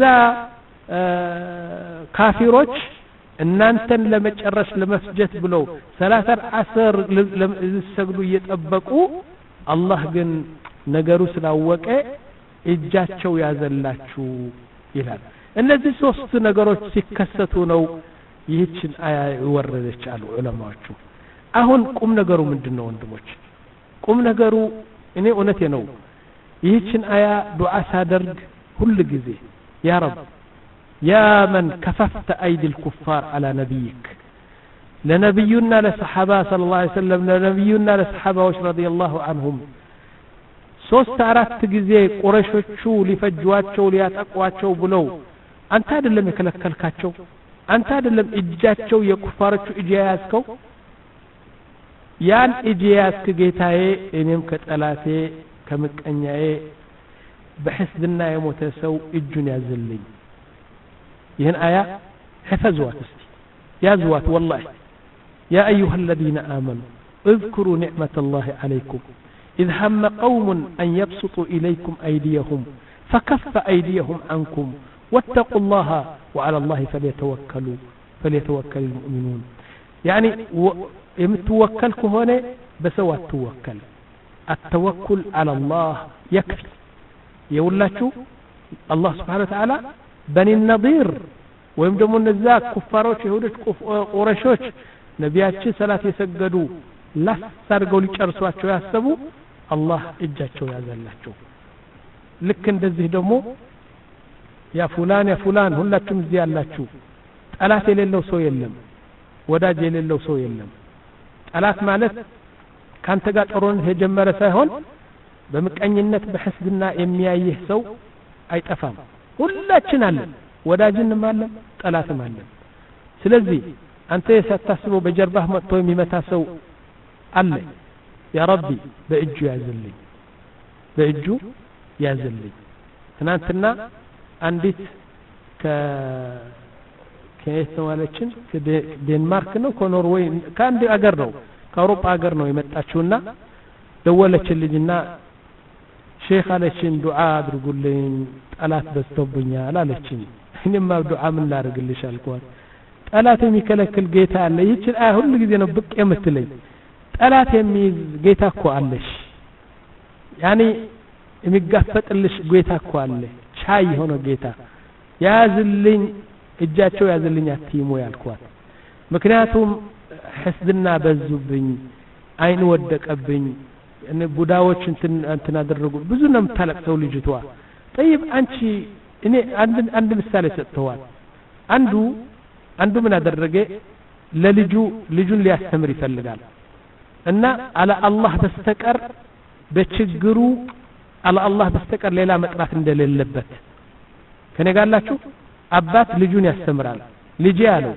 ካፊሮች እናንተን ለመጨረስ ለመስጀት ብለው ሰላት አልዓስር ለሰግዱ እየጠበቁ አላህ ግን ነገሩ ስላወቀ እጃቸው ያዘላችሁ ይላል። እነዚህ ሶስት ነገሮች ሲከሰቱ ነው ይህችን አያ ወረደች አሉ ዑለማዎቹ። አሁን ቁም ነገሩ ምንድነው ወንድሞች? ቁም ነገሩ እኔ እውነቴ ነው ይህችን አያ ዱዓ ሳደርግ ሁሉ ጊዜ ያ ረብ يا من كففت أيدي الكفار على نبيك لنبينا لصحابة صلى الله عليه وسلم لنبينا لصحابة رضي الله عنهم ሶስት አራት ጊዜ ቁረሾቹ ሊፈጇቸው ሊያጠቋቸው ብለው አንተ አይደለም የከለከልካቸው? አንተ አይደለም እጃቸው የኩፋሮቹ እጅ ያያዝከው? ያን እጅ ያያዝክ ጌታዬ እኔም ከጠላቴ ከምቀኛዬ በሕስድና የሞተ ሰው እጁን ያዝልኝ። ይህን አያ حفظوات استي يازوات والله يا أيها الذين آمنوا اذكروا نعمة الله عليكم إذ هم قوم أن يبسطوا إليكم أيديهم فكف أيديهم عنكم واتقوا الله وعلى الله فليتوكلوا فليتوكل المؤمنون. يعني يمتوكلك هنا بسوى التوكل التوكل على الله يكفي. يقول الله سبحانه وتعالى بني النضير ወይም ደግሞ እነዛ ኩፋሮች ይሁዶች ቁረሾች ነቢያችን ሰላት የሰገዱ ላሳርገው ሊጨርሷቸው ያሰቡ አላህ እጃቸው ያዘላቸው። ልክ እንደዚህ ደግሞ ያ ፉላን ያ ፉላን ሁላችሁም እዚህ ያላችሁ ጠላት የሌለው ሰው የለም፣ ወዳጅ የሌለው ሰው የለም። ጠላት ማለት ካንተ ጋር ጦርነት የጀመረ ሳይሆን በመቀኝነት በሕስድና የሚያይህ ሰው አይጠፋም። ሁላችን አለን፣ ወዳጅንም አለን ጠላትም አለን። ስለዚህ አንተ የሳታስበው በጀርባህ መጥቶ የሚመታ ሰው አለ። ያ ረቢ በእጁ ያዝልኝ፣ በእጁ ያዝልኝ። ትናንትና አንዲት ከ ከየት ነው አለችን? ከዴንማርክ ነው ከኖርዌይ ከአንድ አገር ነው ከአውሮፓ አገር ነው የመጣችውና ደወለችልኝና ሼክ አለችን ዱዓ አድርጉልኝ ጠላት በዝቶብኛል አለችኝ። እኔማ ዱዓ ምን ላድርግልሽ አልኳት። ጠላት የሚከለክል ጌታ አለ። ይህችን አያ ሁሉ ጊዜ ነው ብቅ የምትለኝ። ጠላት የሚይዝ ጌታ እኮ አለሽ፣ ያኔ የሚጋፈጥልሽ ጌታ እኮ አለ፣ ቻይ የሆነ ጌታ። ያዝልኝ እጃቸው ያዝልኝ አትይሙ ያልኳት። ምክንያቱም ሕስድና በዙብኝ፣ አይን ወደቀብኝ፣ እኔ ቡዳዎች እንትን እንትን አደረጉ። ብዙ ነው የምታለቅሰው ልጅቷ። طيب አንቺ እኔ አንድ አንድ ምሳሌ ሰጥተዋል። አንዱ አንዱ ምን አደረገ? ለልጁ ልጁን ሊያስተምር ይፈልጋል እና አለ አላህ በስተቀር በችግሩ አለ አላህ በስተቀር ሌላ መጥራት እንደሌለበት ከኔ ጋር አላችሁ። አባት ልጁን ያስተምራል። ልጄ አለው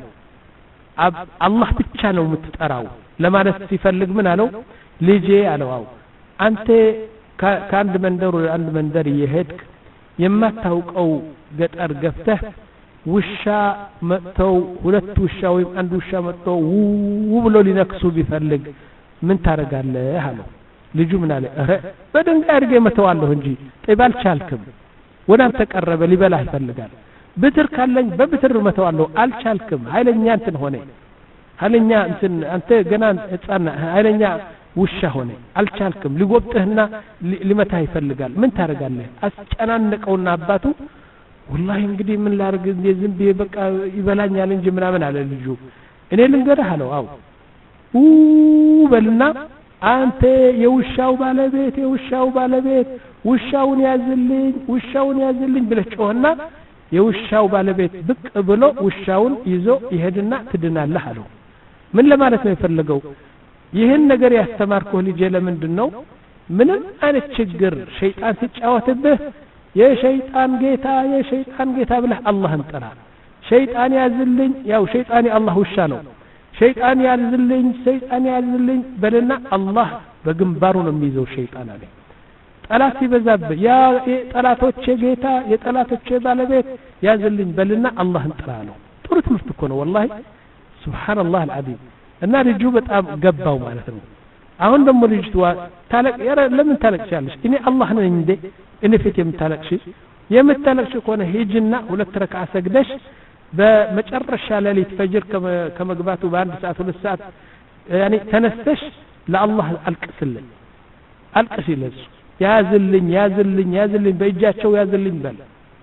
አላህ ብቻ ነው የምትጠራው ለማለት ሲፈልግ ምን አለው? ልጄ አለው አው አንተ ከአንድ መንደር ወደ አንድ መንደር እየሄድክ የማታውቀው ገጠር ገብተህ ውሻ መጥተው ሁለት ውሻ ወይም አንድ ውሻ መጥተው ው ብሎ ሊነክሱ ቢፈልግ ምን ታረጋለህ አለው። ልጁ ምን አለ? እረ በድንጋይ አድርጌ መተዋለሁ እንጂ ጠይብ አልቻልክም። ወደ አንተ ቀረበ ሊበላህ ይፈልጋል። ብትር ካለኝ በብትር መተዋለሁ አልቻልክም። ኃይለኛ እንትን ሆነ ኃይለኛ እንትን አንተ ገና ህፃን ኃይለኛ ውሻ ሆነ አልቻልክም። ሊጎብጥህና ሊመታህ ይፈልጋል። ምን ታረጋለህ? አስጨናነቀውና አባቱ ወላሂ እንግዲህ ምን ላርግ እንዴ ዝም ብዬ በቃ ይበላኛል እንጂ ምናምን አለ ልጁ። እኔ ልንገርህ አለው። አው ኡ በልና አንተ የውሻው ባለቤት የውሻው ባለቤት ውሻውን ያዝልኝ ውሻውን ያዝልኝ ብለህ ጮህና የውሻው ባለቤት ብቅ ብሎ ውሻውን ይዞ ይሄድና ትድናለህ አለው። ምን ለማለት ነው የፈለገው? ይህን ነገር ያስተማርኩህ ልጄ ለምንድን ነው? ምንም አይነት ችግር ሸይጣን ሲጫወትብህ የሸይጣን ጌታ የሸይጣን ጌታ ብለህ አላህን ጥራ። ሸይጣን ያዝልኝ ያው ሸይጣን የአላህ ውሻ ነው። ሸይጣን ያዝልኝ ሸይጣን ያዝልኝ በልና አላህ በግንባሩ ነው የሚይዘው ሸይጣን አለ። ጠላት ሲበዛብህ ያ የጠላቶቼ ጌታ የጠላቶቼ ባለቤት ያዝልኝ በልና አላህን ጥራ ነው። ጥሩ ትምህርት እኮ ነው ወላሂ ሱብሃንአላህ አልዓዚም። እና ልጁ በጣም ገባው ማለት ነው። አሁን ደግሞ ልጅቷ ታለቅ ያረ ለምን ታለቅሻለሽ? እኔ አላህ ነኝ እንዴ እኔ ፊት የምታለቅሽ? የምታለቅሽ ከሆነ ሂጅና ሁለት ረካዓ ሰግደሽ በመጨረሻ ሌሊት ፈጅር ከመግባቱ በአንድ ሰዓት ሁለት ሰዓት ያኒ ተነስተሽ ለአላህ አልቅስልኝ አልቅስ ይለሱ ያዝልኝ ያዝልኝ ያዝልኝ በእጃቸው ያዝልኝ በል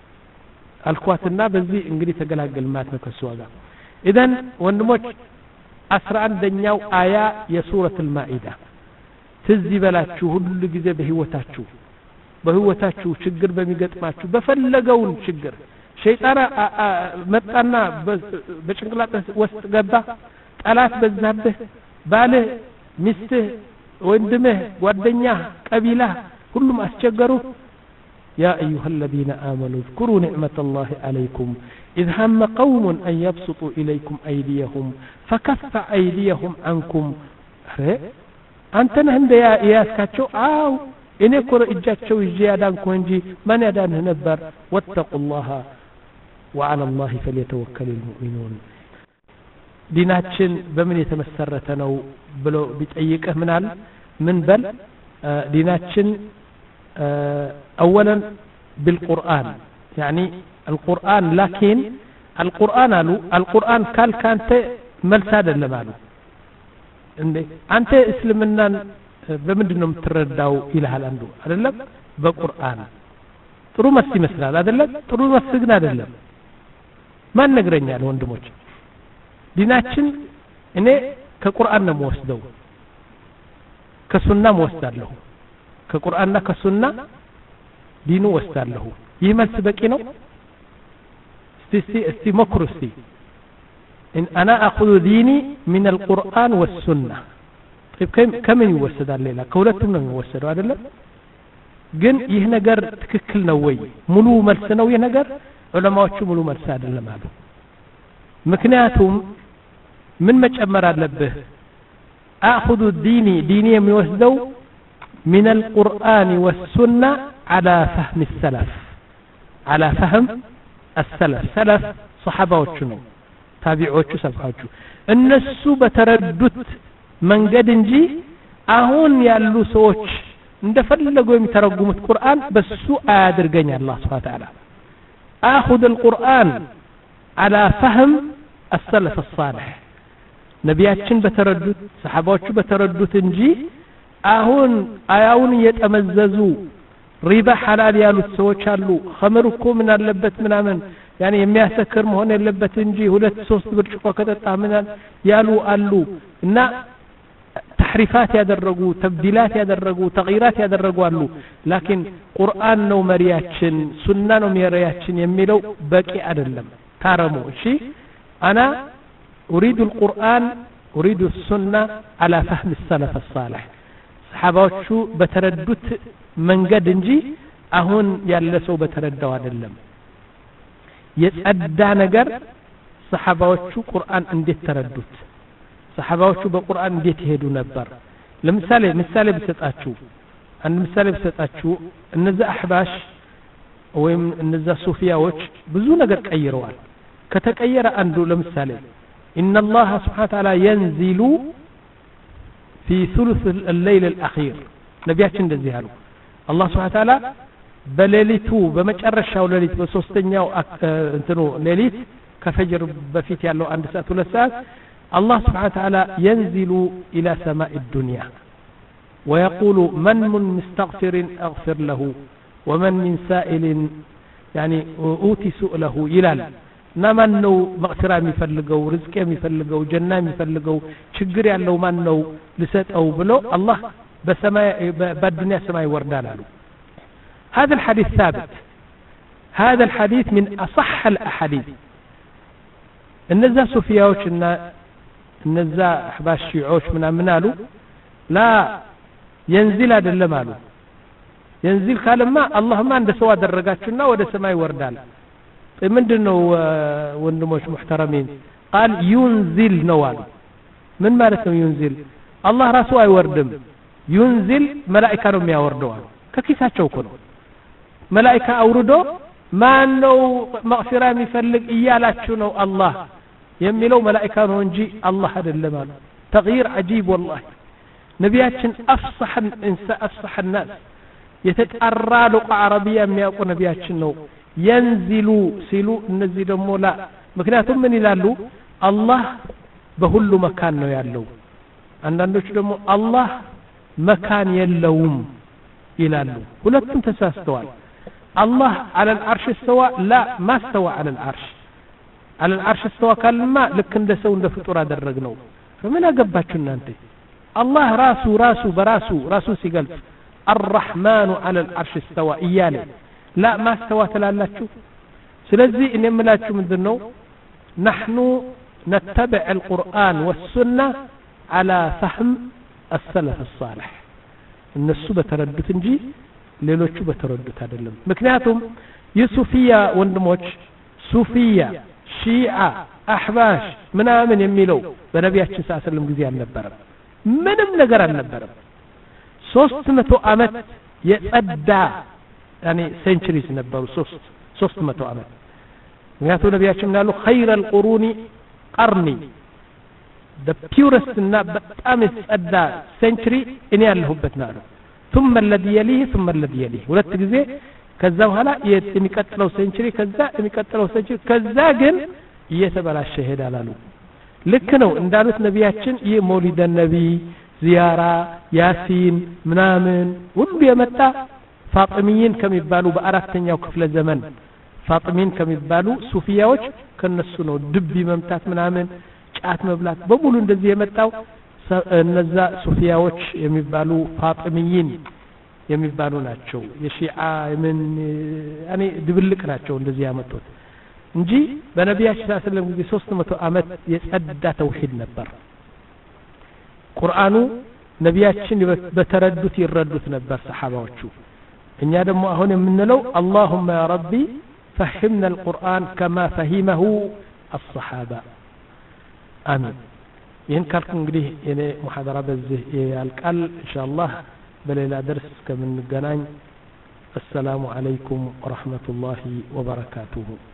አልኳትና በዚህ እንግዲህ ተገላገል ማለት ነው ከሱ ጋር። ኢዘን ወንድሞች አስራ አንደኛው አያ የሱረት አልማኢዳ ትዝ ይበላችሁ ሁሉ ጊዜ በህይወታችሁ በህይወታችሁ ችግር በሚገጥማችሁ በፈለገውን ችግር ሸይጣን መጣና በጭንቅላትህ ውስጥ ገባ፣ ጠላት በዛብህ፣ ባልህ፣ ሚስትህ፣ ወንድምህ፣ ጓደኛህ፣ ቀቢላህ ሁሉም አስቸገሩ። يا أيها الذين آمنوا اذكروا نعمة الله عليكم إذ هم قوم أن يبسطوا إليكم أيديهم فكف أيديهم عنكم. أنت نهند يا إياسكاتشو آو إني كور إجاتشو إجيادان كونجي من يدانه نبر واتقوا الله وعلى الله فليتوكل المؤمنون. ديناتشن بمن يتمسرتنو بلو بتأييكه منال من بل ديناتشن أولا بالقرآن يعني القرآن لكن القرآن قالوا القرآن قال كانت ملساد لمالو أنت اسلمنا بمدنهم ترداو إلى هالأندو أدلم بقرآن ጥሩ መስ ይመስላል አይደለም? ጥሩ መስግና አይደለም? ማን ነገረኛል? ወንድሞች ዲናችን እኔ ከቁርአን ነው ወስደው ከሱና ወስዳለሁ ከቁርአንና ከሱና ዲኑ ወስዳለሁ። ይህ መልስ በቂ ነው? እስቲ እስቲ ሞክሩ እስቲ إن أنا أخذ ديني من القرآن والسنة طيب كم كم يوسدال ሌላ ከሁለቱም ነው የሚወሰደው አይደለም? ግን ይህ ነገር ትክክል ነው ወይ ሙሉ መልስ ነው ይህ ነገር? ዑለማዎቹ ሙሉ መልስ አይደለም አሉ። ምክንያቱም ምን መጨመር አለብህ? أخذ ديني ديني የሚወስደው من القرآن والسنة على فهم السلف على فهم السلف سلف صحابዎቹ ነው ታቢዖቹ ሰብካቹ እነሱ በተረዱት መንገድ እንጂ አሁን ያሉ ሰዎች እንደፈለጉ የሚተረጉሙት ቁርአን በሱ አያድርገኝ አላህ Subhanahu Wa Ta'ala اخذ القرآن على فهم السلف الصالح ነቢያችን በተረዱት ሰሃባዎቹ በተረዱት እንጂ አሁን አያውን እየተመዘዙ ሪባ ሐላል ያሉት ሰዎች አሉ። ኸምር እኮ ምን አለበት ምናምን ያኔ የሚያሰክር መሆን የለበት እንጂ ሁለት ሶስት ብርጭቆ ከጠጣ ምናል ያሉ አሉ። እና ተሕሪፋት ያደረጉ ተብዲላት ያደረጉ ተግይራት ያደረጉ አሉ። ላኪን ቁርአን ነው መሪያችን ሱና ነው መሪያችን የሚለው በቂ አይደለም። ታረሙ እሺ انا اريد القرآن اريد السنة على فهم السلف الصالح ሰሃባዎቹ በተረዱት መንገድ እንጂ አሁን ያለ ሰው በተረዳው አይደለም። የጸዳ ነገር ሰሃባዎቹ ቁርአን እንዴት ተረዱት? ሰሃባዎቹ በቁርአን እንዴት ይሄዱ ነበር? ለምሳሌ ምሳሌ ብሰጣችሁ አንድ ምሳሌ ብሰጣችሁ እነዚህ አህባሽ ወይም እነዛ ሱፊያዎች ብዙ ነገር ቀይረዋል ከተቀየረ አንዱ ለምሳሌ إن الله سبحانه وتعالى ينزل في ثلث الليل الأخير نبياتنا እንደዚህ አሉ الله سبحانه وتعالى በሌሊቱ በመጨረሻው ሌሊት በሶስተኛው እንትኑ ሌሊት ከፈጅር በፊት ያለው አንድ ሰዓት ሁለት ሰዓት الله سبحانه وتعالى ينزل إلى سماء الدنيا ويقول من من مستغفر أغفر له ومن من سائل يعني أوتي سؤله ይላል እና ማን ነው መግፊራ የሚፈልገው ርዝቅ የሚፈልገው ጀና የሚፈልገው ችግር ያለው ማን ነው ልሰጠው ብሎ አላህ በሰማይ በዱንያ ሰማይ ወርዳል አሉ هذا الحديث ثابت هذا الحديث من أصح الأحاديث እነዛ ሱፊያዎችና እነዛ አህባሽ ሺዖች ምናምን አሉ لا ينزل አይደለም አሉ ينزل ካለማ አላህማ እንደ ሰው አደረጋችሁና ወደ ሰማይ ወርዳል ምንድነው ወንድሞች محترمين قال ينزل ነው አሉ ምን ማለት ነው ينزل አላህ ራሱ አይወርድም ينزل መላእክት ነው የሚያወርደው አሉ ከኪሳቸው እኮ ነው መላእክት አውርዶ ማን ነው መግፊራ የሚፈልግ እያላችሁ ነው አላህ የሚለው መላእክት ነው እንጂ አላህ አይደለም አሉ تغيير عجيب والله ነቢያችን أفصح الإنسان أفصح الناس የተጣራ ሉቃ አረቢያ የሚያውቁ ነቢያችን ነው ينزل ሲሉ እነዚህ ደግሞ ላ ምክንያቱም ምን ይላሉ አላህ በሁሉ መካን ነው ያለው አንዳንዶች ደግሞ አላህ መካን የለውም ይላሉ ሁለቱም ተሳስተዋል الله على العرش استوى لا ما استوى على العرش على العرش استوى كلمة لك እንደ ሰው እንደ ፍጡር አደረግነው فمن አገባችሁ እናንተ الله راسه راسه براسه راسه ሲገልጽ الرحمن على العرش استوى እያለ لا ما استوى ትላላችሁ ስለዚህ እኔ የምላችሁ ምንድነው نحن نتبع القرآن والسنة على فهم السلف الصالح እነሱ በተረዱት እንጂ ሌሎቹ በተረዱት አይደለም ምክንያቱም የሱፊያ ወንድሞች ሱፊያ ሺዓ አህባሽ ምናምን የሚለው በነቢያችን ሰለላሁ ጊዜ አልነበረም ምንም ነገር አልነበረም ሶስት መቶ ዓመት የጸዳ ያኔ ሴንቸሪስ ነበሩ ሶስት ሶስት መቶ ዓመት ምክንያቱም ነቢያችን ያሉ خير القرون قرني the purest እና በጣም የጸዳ ሴንቸሪ እኔ ያለሁበት ነው ثم الذي يليه ثم الذي يليه ሁለት ጊዜ ከዛ በኋላ የሚቀጥለው ሴንቸሪ ከዛ የሚቀጥለው ሴንቸሪ ከዛ ግን እየተበላሸ ይሄዳል አሉ ልክ ነው እንዳሉት ነቢያችን ይህ መውሊድ ነቢ ዚያራ ያሲን ምናምን ሁሉ የመጣ ፋጢሚይን ከሚባሉ በአራተኛው ክፍለ ዘመን ፋጢሚን ከሚባሉ ሱፊያዎች ከነሱ ነው ድብ መምታት ምናምን ጫት መብላት በሙሉ እንደዚህ የመጣው እነዛ ሱፊያዎች የሚባሉ ፋጢሚይን የሚባሉ ናቸው የሺዓ ምን ያኔ ድብልቅ ናቸው እንደዚህ ያመጡት እንጂ በነቢያችን ሰለላሁ ዐለይሂ ወሰለም ሶስት መቶ ዓመት የጸዳ ተውሂድ ነበር ቁርአኑ ነቢያችን በተረዱት ይረዱት ነበር ሰሃባዎቹ እኛ ደግሞ አሁን የምንለው اللهم يا ربي فهمنا القرآن كما فهمه الصحابة آمين ይህን ካልኩ እንግዲህ እኔ ሙሐደራ በዚህ ያልቃል ኢንሻአላህ በሌላ ደርስ እስከምንገናኝ السلام عليكم ورحمة الله وبركاته